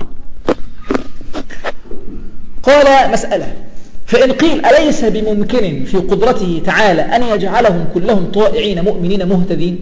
قال مسألة: فإن قيل أليس بممكن في قدرته تعالى أن يجعلهم كلهم طائعين مؤمنين مهتدين؟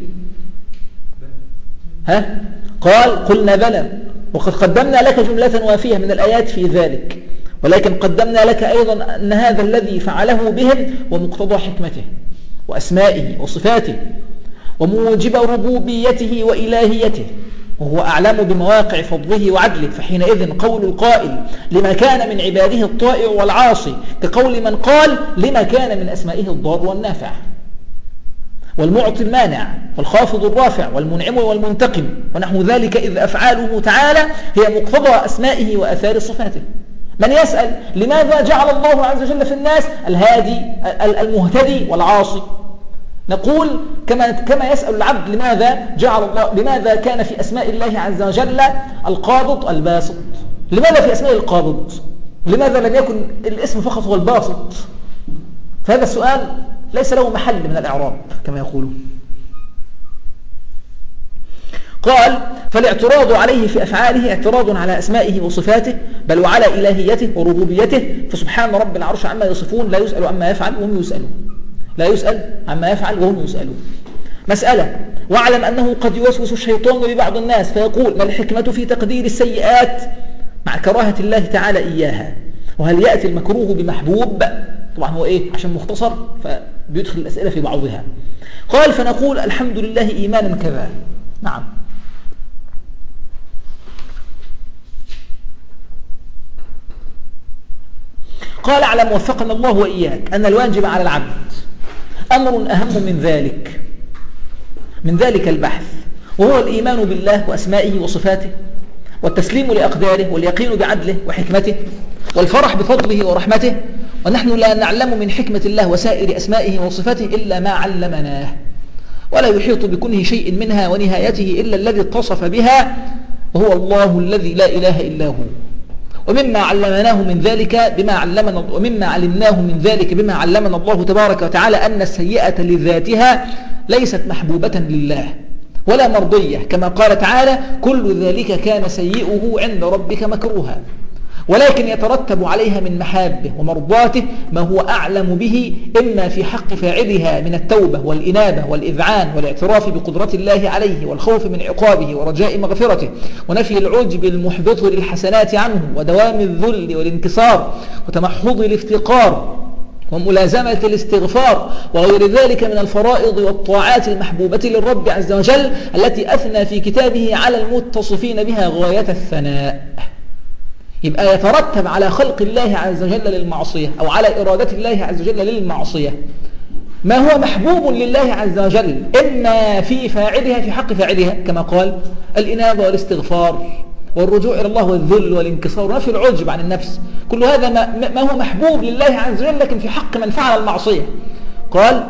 قال: قلنا بلى، وقد قدمنا لك جملة وافية من الآيات في ذلك، ولكن قدمنا لك أيضا أن هذا الذي فعله بهم ومقتضى حكمته وأسمائه وصفاته وموجب ربوبيته وإلهيته، وهو أعلم بمواقع فضله وعدله. فحينئذ قول القائل لما كان من عباده الطائع والعاصي كقول من قال لما كان من أسمائه الضار والنافع والمعطي المانع والخافض الرافع والمنعم والمنتقم ونحو ذلك، إذ أفعاله تعالى هي مقتضى أسمائه وأثار صفاته. من يسأل لماذا جعل الله عز وجل في الناس الهادي المهتدي والعاصي، نقول كما يسأل العبد لماذا كان في أسماء الله عز وجل القابض الباسط، لماذا في أسماء القابض، لماذا لم يكن الاسم فقط هو الباسط؟ فهذا السؤال ليس له محل من الإعراب كما يقولون. قال: فالاعتراض عليه في أفعاله اعتراض على أسمائه وصفاته، بل وعلى إلهيته وربوبيته، فسبحان رب العرش عما يصفون، لا يسأل عما يفعل وهم يسألون، لا يسأل عما يفعل وهم يسألون. مسألة: واعلم أنه قد يوسوس الشيطان لبعض الناس فيقول: ما الحكمة في تقدير السيئات مع كراهة الله تعالى إياها، وهل يأتي المكروه بمحبوب؟ طبعا هو عشان مختصر فبيدخل الأسئلة في بعضها. قال: فنقول الحمد لله إيمانا كذا. نعم. قال: اعلم وفقنا الله وإياك أن الواجب على العبد أمر أهم من ذلك البحث، وهو الإيمان بالله وأسمائه وصفاته، والتسليم لأقداره، واليقين بعدله وحكمته، والفرح بفضله ورحمته. ونحن لا نعلم من حكمة الله وسائر أسمائه وصفاته إلا ما علمناه، ولا يحيط بكنه شيء منها ونهايته إلا الذي اتصف بها، وهو الله الذي لا إله إلا هو. ومما علمناه من ذلك بما علمنا الله تبارك وتعالى أن السيئة لذاتها ليست محبوبة لله ولا مرضية، كما قال تعالى: كل ذلك كان سيئه عند ربك مكروها، ولكن يترتب عليها من محابه ومرضاته ما هو أعلم به، إما في حق فاعلها من التوبة والإنابة والإذعان والاعتراف بقدرة الله عليه والخوف من عقابه ورجاء مغفرته ونفي العجب المحبط للحسنات عنه ودوام الذل والانكسار وتمحض الافتقار وملازمة الاستغفار وغير ذلك من الفرائض والطاعات المحبوبة للرب عز وجل التي أثنى في كتابه على المتصفين بها غاية الثناء. يبقى يترتب على خلق الله عز وجل للمعصية أو على إرادة الله عز وجل للمعصية ما هو محبوب لله عز وجل، إما في فاعلها في حق فاعلها كما قال الإنابة والاستغفار والرجوع إلى الله والذل والانكسار ونفي العجب عن النفس، كل هذا ما هو محبوب لله عز وجل، لكن في حق من فعل المعصية. قال: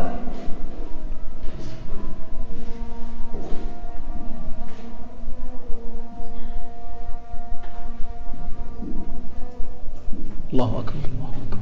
الله أكبر الله أكبر.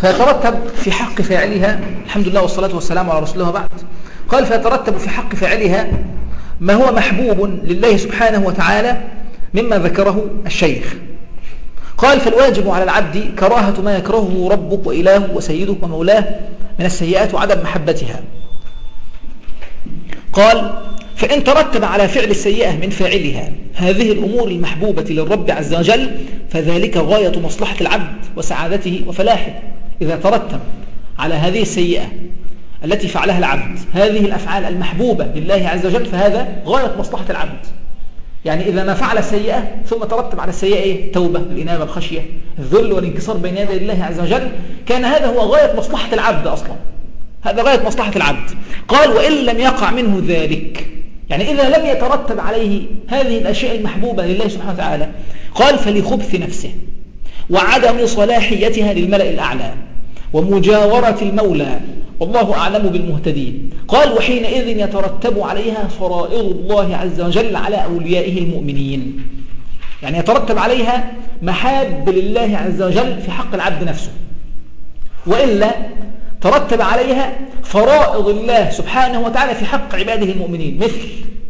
فيترتب في حق فاعلها، الحمد لله والصلاة والسلام على رسول الله بعد، قال فيترتب في حق فاعلها ما هو محبوب لله سبحانه وتعالى مما ذكره الشيخ. قال فالواجب على العبد كراهة ما يكرهه ربك وإلهه وسيده ومولاه من السيئات وعدم محبتها. قال فإن ترتب على فعل السيئة من فاعلها هذه الأمور المحبوبة للرب عز وجل فذلك غاية مصلحة العبد وسعادته وفلاحه. إذا ترتب على هذه السيئة التي فعلها العبد هذه الأفعال المحبوبة لله عز وجل فهذا غاية مصلحة العبد. يعني إذا ما فعل السيئة ثم ترتب على السيئة إيه؟ توبة، الإنابة، الخشية، الذل والانكسار بين يدي الله عز وجل، كان هذا هو غاية مصلحة العبد أصلا، هذا غاية مصلحة العبد. قال وإن لم يقع منه ذلك، يعني إذا لم يترتب عليه هذه الأشياء المحبوبة لله سبحانه وتعالى، قال فلخبث نفسه وعدم صلاحيتها للملأ الأعلى ومجاورة المولى والله أعلم بالمهتدين. قال وحينئذ يترتب عليها فرائض الله عز وجل على أوليائه المؤمنين، يعني يترتب عليها محاب لله عز وجل في حق العبد نفسه، وإلا ترتب عليها فرائض الله سبحانه وتعالى في حق عباده المؤمنين، مثل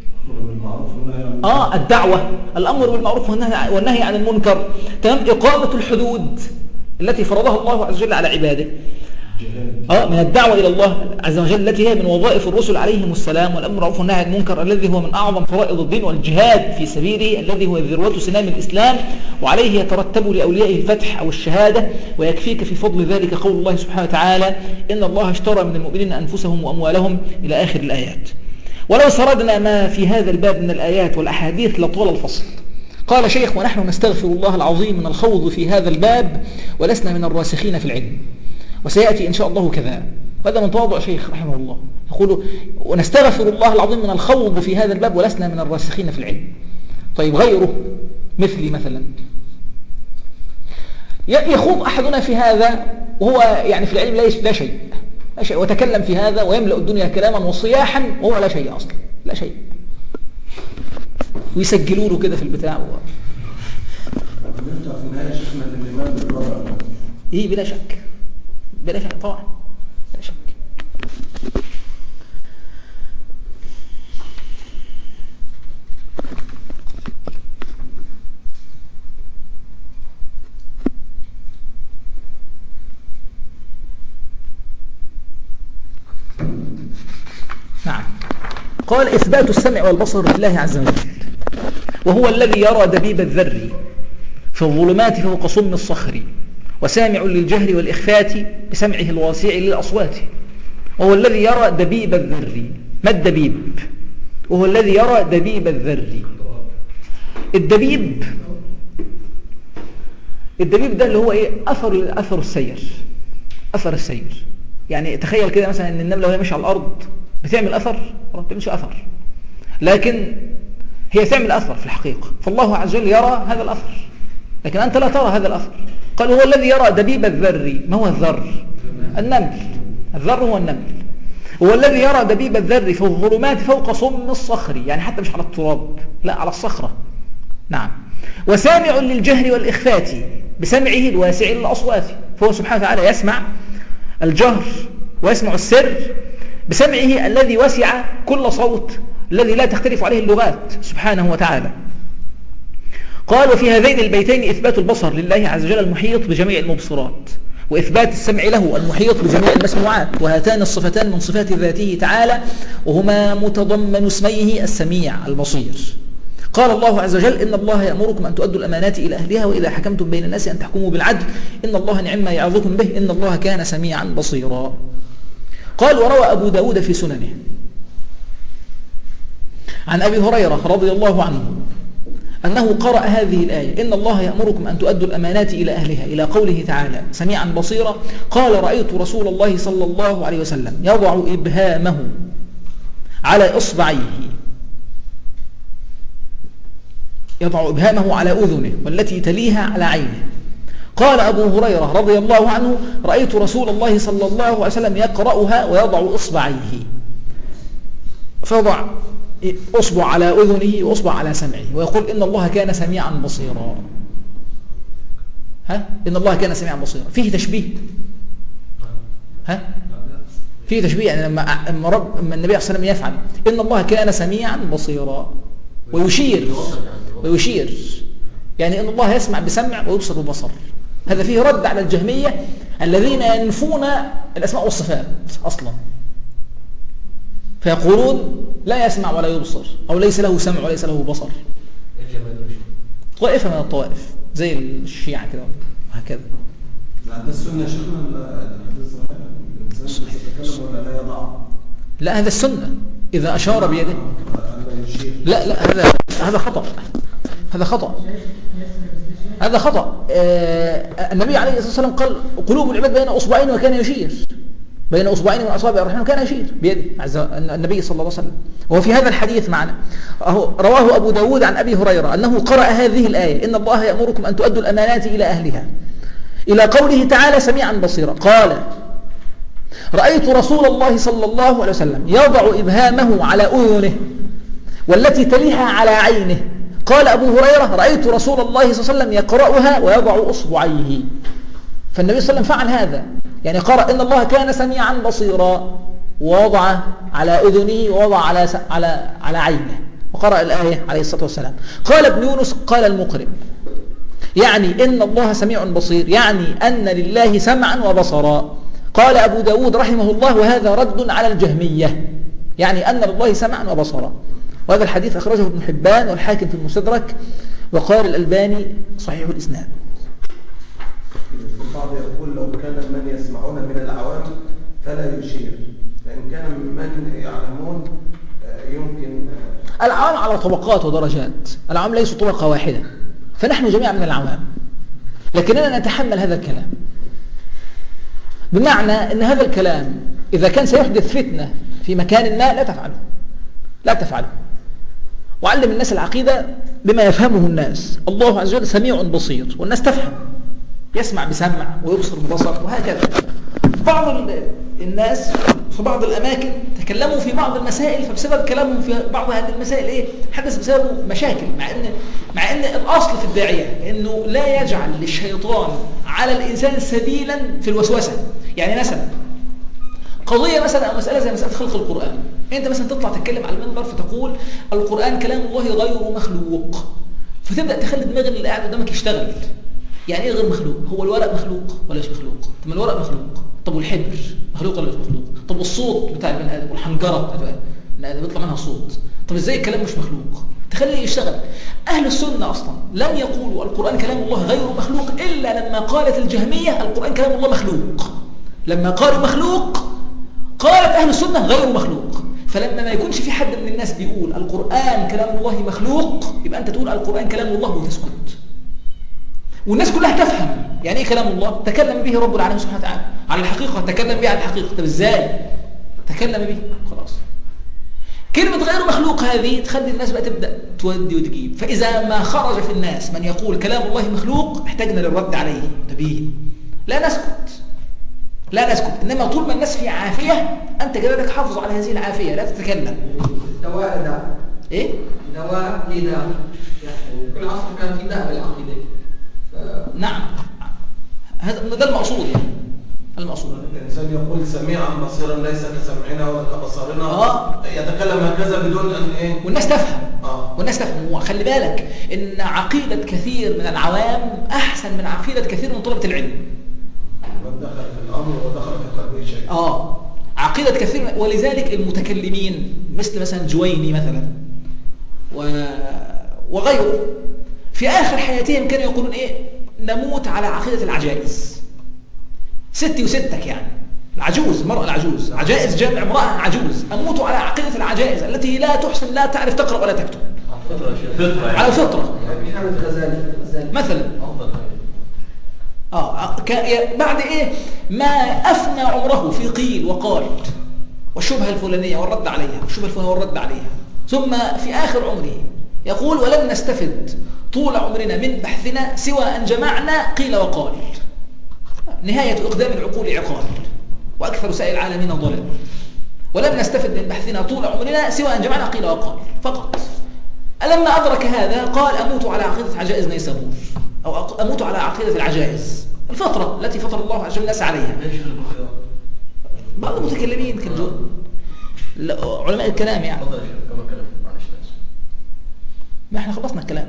الدعوة، الأمر بالمعروف والنهي عن المنكر، تمام، إقامة الحدود التي فرضها الله عز وجل على عباده، من الدعوة إلى الله عز وجل التي هي من وظائف الرسل عليهم السلام، والأمر بالمعروف والنهي عن المنكر الذي هو من أعظم فرائض الدين، والجهاد في سبيله الذي هو ذروة سنام الإسلام، وعليه يترتب لأوليائه الفتح أو الشهادة. ويكفيك في فضل ذلك قول الله سبحانه وتعالى إن الله اشترى من المؤمنين أنفسهم وأموالهم إلى آخر الآيات. ولو سردنا ما في هذا الباب من الآيات والأحاديث لطول الفصل. قال شيخ ونحن نستغفر الله العظيم من الخوض في هذا الباب ولسنا من الراسخين في العلم، وسيأتي إن شاء الله كذا. هذا من تواضع شيخ رحمه الله، يقول ونستغفر الله العظيم من الخوض في هذا الباب ولسنا من الراسخين في العلم. طيب غيره مثلي مثلا يخوض أحدنا في هذا وهو يعني في العلم لا شيء وتكلم في هذا ويملأ الدنيا كلاما وصياحا وهو لا شيء أصلا، لا شيء، ويسجلوا له كده في البتاع إيه بلا شك، بلا شك طبعا، بلا شك. نعم. قال إثبات السمع والبصر لله عز وجل، وهو الذي يرى دبيب الذر في الظلمات فوق صم الصخر، وسامع للجهر والإخفات بسمعه الواسع للأصوات، وهو الذي يرى دبيب الذر. ما الدبيب؟ وهو الذي يرى دبيب الذر. الدبيب ده اللي هو ايه؟ اثر السير، اثر السير. يعني تخيل كده مثلا ان النمله وهي ماشيه على الارض بتعمل اثر، ما بتعملش اثر، لكن هي تعمل اثر في الحقيقه، فالله عز وجل يرى هذا الاثر لكن انت لا ترى هذا الاثر. قال هو الذي يرى دبيب الذر. ما هو الذر؟ النمل. الذر هو النمل. هو الذي يرى دبيب الذر في الظلمات فوق صم الصخر، يعني حتى مش على التراب، لا على الصخرة. نعم. وسامع للجهر والإخفات بسمعه الواسع للأصوات، فهو سبحانه وتعالى يسمع الجهر ويسمع السر بسمعه الذي وسع كل صوت، الذي لا تختلف عليه اللغات سبحانه وتعالى. قال وفي هذين البيتين إثبات البصر لله عز وجل المحيط بجميع المبصرات، وإثبات السمع له المحيط بجميع المسموعات، وهاتان الصفتان من صفات ذاته تعالى، وهما متضمن اسميه السميع البصير. قال الله عز وجل إن الله يأمركم أن تؤدوا الأمانات إلى أهلها وإذا حكمتم بين الناس أن تحكموا بالعدل إن الله نعم ما يعظكم به إن الله كان سميعا بصيرا. قال وروى أبو داود في سننه عن أبي هريرة رضي الله عنه أنه قرأ هذه الآية إن الله يأمركم أن تؤدوا الأمانات إلى أهلها إلى قوله تعالى سميعا بصيرا. قال رأيت رسول الله صلى الله عليه وسلم يضع إبهامه على إصبعيه، يضع إبهامه على أذنه والتي تليها على عينه. قال أبو هريرة رضي الله عنه رأيت رسول الله صلى الله عليه وسلم يقرأها ويضع إصبعيه، فيضع أصبع على أذنه وأصبع على سمعه ويقول إن الله كان سميعا بصيرا. إن الله كان سميعا بصيرا. فيه تشبيه ها؟ في تشبيه، يعني لما النبي صلى الله عليه وسلم يفعل إن الله كان سميعا بصيرا ويشير يعني إن الله يسمع بسمع ويبصر ببصر. هذا فيه رد على الجهمية الذين ينفون الأسماء والصفات أصلا، فيقولون لا يسمع ولا يبصر، أو ليس له سمع وليس له بصر. طائفة من الطوائف زي الشيعة كده وهكذا. هذا السنة شيخنا الإنسان يتكلم ولا لا يضع؟ لا، هذا السنة إذا أشار بيده. لا هذا خطأ، هذا خطأ، هذا خطأ. النبي عليه الصلاة والسلام قال قلوب العباد بين أصبعين وكان يشير بين أصبعين من أصابع الرحمن وكان يشير بيده النبي صلى الله عليه وسلم. وفي هذا الحديث معنا رواه أبو داود عن أبي هريرة أنه قرأ هذه الآية إن الله يأمركم أن تؤدوا الأمانات إلى أهلها إلى قوله تعالى سميعا بصيرا. قال رأيت رسول الله صلى الله عليه وسلم يضع إبهامه على أذنه والتي تليها على عينه. قال أبو هريرة رأيت رسول الله صلى الله عليه وسلم يقرأها ويضع أصبعيه. فالنبي صلى الله عليه وسلم فعل هذا، يعني قرأ إن الله كان سميعا بصيرا ووضع على أذنه ووضع على عينه وقرأ الآية عليه الصلاة والسلام. قال ابن يونس قال المقرئ يعني إن الله سميع بصير يعني أن لله سمعا وبصرا. قال أبو داود رحمه الله وهذا رد على الجهمية، يعني أن لله سمعا وبصرا. وهذا الحديث أخرجه ابن حبان والحاكم في المستدرك وقال الألباني صحيح الإسناد. البعض يقول لو كان من يسمعون من العوام فلا يشير، فإن كان من يعلمون يمكن. العوام على طبقات ودرجات، العوام ليسوا طبقة واحدة، فنحن جميعا من العوام، لكننا نتحمل هذا الكلام، بمعنى أن هذا الكلام إذا كان سيحدث فتنة في مكان ما لا تفعله. وعلم الناس العقيدة بما يفهمه الناس. الله عز وجل سميع بصير والناس تفهم، يسمع بسمع ويبصر ببصر وهكذا. بعض الناس في بعض الأماكن تكلموا في بعض المسائل، فبسبب كلامهم في بعض هذه المسائل حدث بسببه مشاكل، مع ان الأصل في الداعية أنه لا يجعل للشيطان على الإنسان سبيلا في الوسوسة. يعني مثلا قضية مثلا أو مسألة زي مسألة خلق القرآن، أنت مثلا تطلع تتكلم على المنبر فتقول القرآن كلام الله غير مخلوق، فتبدأ تخلي دماغ اللي قاعد قدامك يشتغل. يعني ايه غير مخلوق؟ هو الورق مخلوق ولا مش مخلوق؟ طب ما الورق مخلوق. طب والحبر مخلوق ولا مش مخلوق؟ طب والصوت بتاع البني ادم والحنجره بتاع البني ادم بيطلع منها صوت، طب ازاي الكلام مش مخلوق؟ تخليه يشتغل. اهل السنه اصلا لم يقولوا القران كلام الله غير مخلوق الا لما قالت الجهميه القران كلام الله مخلوق. لما قالوا مخلوق قالت اهل السنه غير مخلوق. فلما ما يكونش في حد من الناس بيقول القران كلام الله مخلوق، يبقى انت تقول القران كلام الله وتسكت، والناس كلها تفهم يعني ايه كلام الله. تكلم به رب العالمين سبحانه وتعالى على الحقيقة، تكلم به على الحقيقة. طب ازاي تكلم به؟ خلاص. كلمة غير مخلوق هذه تخلي الناس بقى تبدأ تودي وتجيب. فإذا ما خرج في الناس من يقول كلام الله مخلوق احتاجنا للرد عليه نبين. لا نسكت، إنما طول ما الناس في عافية أنت كذلك حافظ على هذه العافية، لا تتكلم. دواء داء إيه؟ دواء لداء، يعني كل عصر كان في داء بالعقيدة. نعم، هذا ده المقصود، يعني المقصود. الإنسان يقول سميعا بصيرا ليس كسمعنا ولا كبصرنا، يتكلم هكذا بدون أن إيه؟ والناس تفهم. والناس تفهم. وخلي بالك إن عقيدة كثير من العوام أحسن من عقيدة كثير من طلبة العلم. من دخل في الأمر ودخل في قلبه شيء. عقيدة كثير، ولذلك المتكلمين مثلا جويني مثلا وغيره في آخر حياتهم كانوا يقولون إيه؟ نموت على عقيدة العجائز. ستي وستك، يعني العجوز، المرأة العجوز، عجائز جمع امرأة عجوز. أموت على عقيدة العجائز التي لا تحسن، لا تعرف تقرأ ولا تكتب، على الفطرة مثلا. بعد إيه ما أفنى عمره في قيل وقال والشبهة الفلانية والرد عليها والشبهة الفلانية والرد عليها، ثم في آخر عمره يقول ولن نستفد طول عمرنا من بحثنا سوى أن جمعنا قيل وقال. نهاية إقدام العقول عقال وأكثر سائر العالمين ضلال. ولم نستفد من بحثنا طول عمرنا سوى أن جمعنا قيل وقال فقط. ألما أدرك هذا قال أموت على عقيدة عجائز نيسابور، أو أموت على عقيدة العجائز، الفطرة التي فطر الله عز وجل الناس عليها. بعض المتكلمين كانوا علماء الكلام يعني. تفضل يا شيخ كما كلام معلش ناس. ما احنا خلصنا الكلام.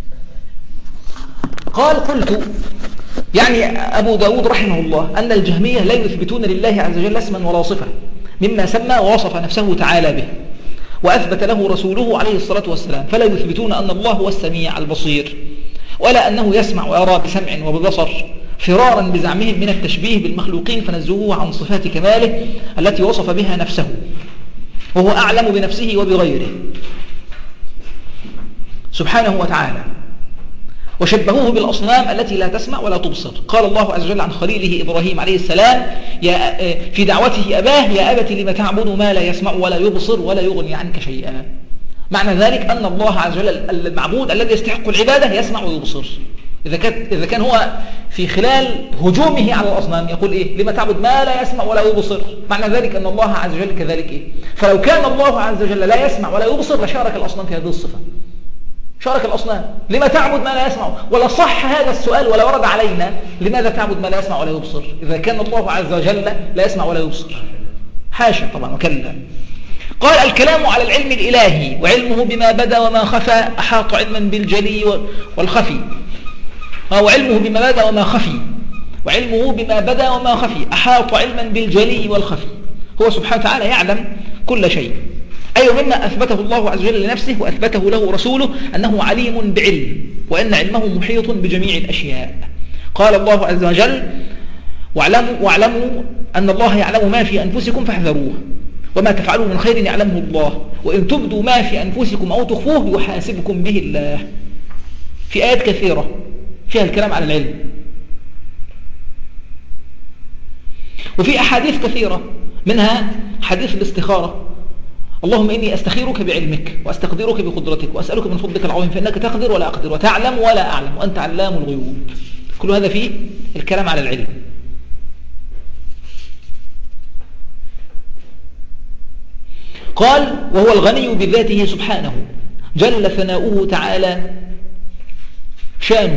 قال قلت يعني أبو داود رحمه الله أن الجهمية لا يثبتون لله عز وجل اسما ولا صفة مما سمى ووصف نفسه تعالى به وأثبت له رسوله عليه الصلاة والسلام، فلا يثبتون أن الله هو السميع البصير ولا أنه يسمع ويرى بسمع وببصر، فرارا بزعمهم من التشبيه بالمخلوقين فنزهوه عن صفات كماله التي وصف بها نفسه وهو أعلم بنفسه وبغيره سبحانه وتعالى، وشبهوه بالأصنام التي لا تسمع ولا تبصر. قال الله عز وجل عن خليله إبراهيم عليه السلام في دعوته أباه: يا أبت لم تعبد ما لا يسمع ولا يبصر ولا يغني عنك شيئا. معنى ذلك أن الله عز وجل المعبود الذي يستحق العبادة يسمع ويبصر. إذا كان هو في خلال هجومه على الأصنام يقول إيه؟ لما تعبد ما لا يسمع ولا يبصر، معنى ذلك أن الله عز وجل كذلك إيه؟ فلو كان الله عز وجل لا يسمع ولا يبصر لشارك الأصنام في هذه الصفة، شارك الأصنام. لما تعبد ما لا يسمع؟ ولا صح هذا السؤال ولا ورد علينا لماذا تعبد ما لا يسمع ولا يبصر إذا كان الله عز وجل لا يسمع ولا يبصر؟ حاشا طبعا وكلا. قال: الكلام على العلم الإلهي وعلمه بما بدا وما خفى أحاط علما بالجلي والخفي. وعلمه بما بدا وما خفي، وعلمه بما بدا وما خفي أحاط علما بالجلي والخفي. هو سبحانه وتعالى يعلم كل شيء، أي مما أثبته الله عز وجل لنفسه وأثبته له رسوله أنه عليم بعلم وأن علمه محيط بجميع الأشياء. قال الله عز وجل: واعلموا أن الله يعلم ما في أنفسكم فاحذروه وما تفعلوا من خير يعلمه الله وإن تبدوا ما في أنفسكم أو تخفوه يحاسبكم به الله. في آيات كثيرة فيها الكلام على العلم، وفي أحاديث كثيرة منها حديث الاستخارة: اللهم إني أستخيرك بعلمك وأستقدرك بقدرتك وأسألك من فضلك العظيم فإنك تقدر ولا أقدر وتعلم ولا أعلم وأنت علام الغيوب. كل هذا فيه الكلام على العلم. قال: وهو الغني بذاته سبحانه جل ثناؤه تعالى شانه،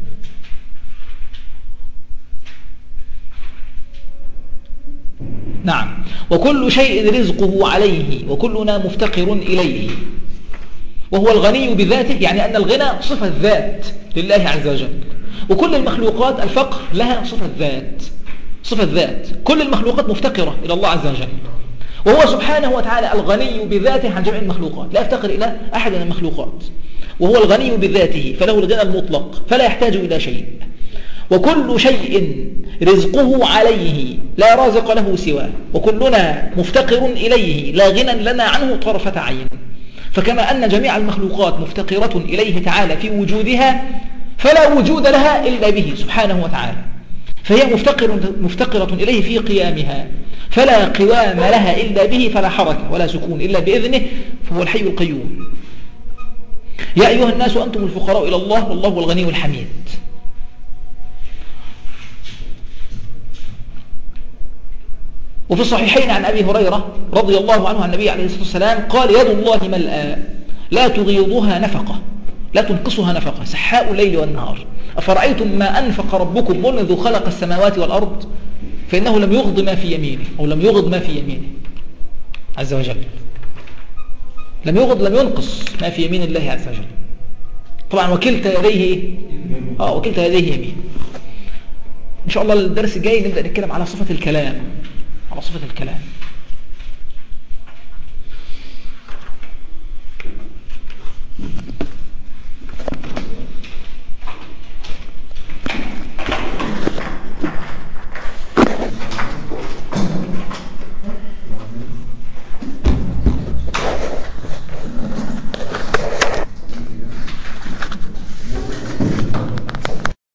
نعم، وكل شيء رزقه عليه وكلنا مفتقر إليه. وهو الغني بذاته يعني أن الغنى صفة ذات لله عز وجل، وكل المخلوقات الفقر لها صفة ذات. كل المخلوقات مفتقرة إلى الله عز وجل، وهو سبحانه وتعالى الغني بذاته عن جميع المخلوقات، لا يفتقر إلى أحد من المخلوقات، وهو الغني بذاته فله الغنى المطلق فلا يحتاج إلى شيء. وكل شيء رزقه عليه لا رازق له سواه، وكلنا مفتقر إليه لا غنى لنا عنه طرفة عين. فكما أن جميع المخلوقات مفتقرة إليه تعالى في وجودها فلا وجود لها إلا به سبحانه وتعالى، فهي مفتقرة إليه في قيامها فلا قوام لها إلا به، فلا حركة ولا سكون إلا بإذنه، فهو الحي القيوم. يا أيها الناس أنتم الفقراء إلى الله والله الغني الحميد. وفي الصحيحين عن أبي هريرة رضي الله عنه عن النبي عليه الصلاة والسلام قال: يد الله ملأى لا تغيضها نفقة لا تنقصها نفقة سحاء الليل والنهار، أفرأيتم ما أنفق ربكم منذ خلق السماوات والأرض فإنه لم يغض ما في يمينه أو لم يغض ما في يمينه عز وجل، لم ينقص ما في يمين الله عز وجل. طبعا وكلتا يديه وكلتا يديه يمين. إن شاء الله الدرس الجاي نبدأ نتكلم على صفة الكلام،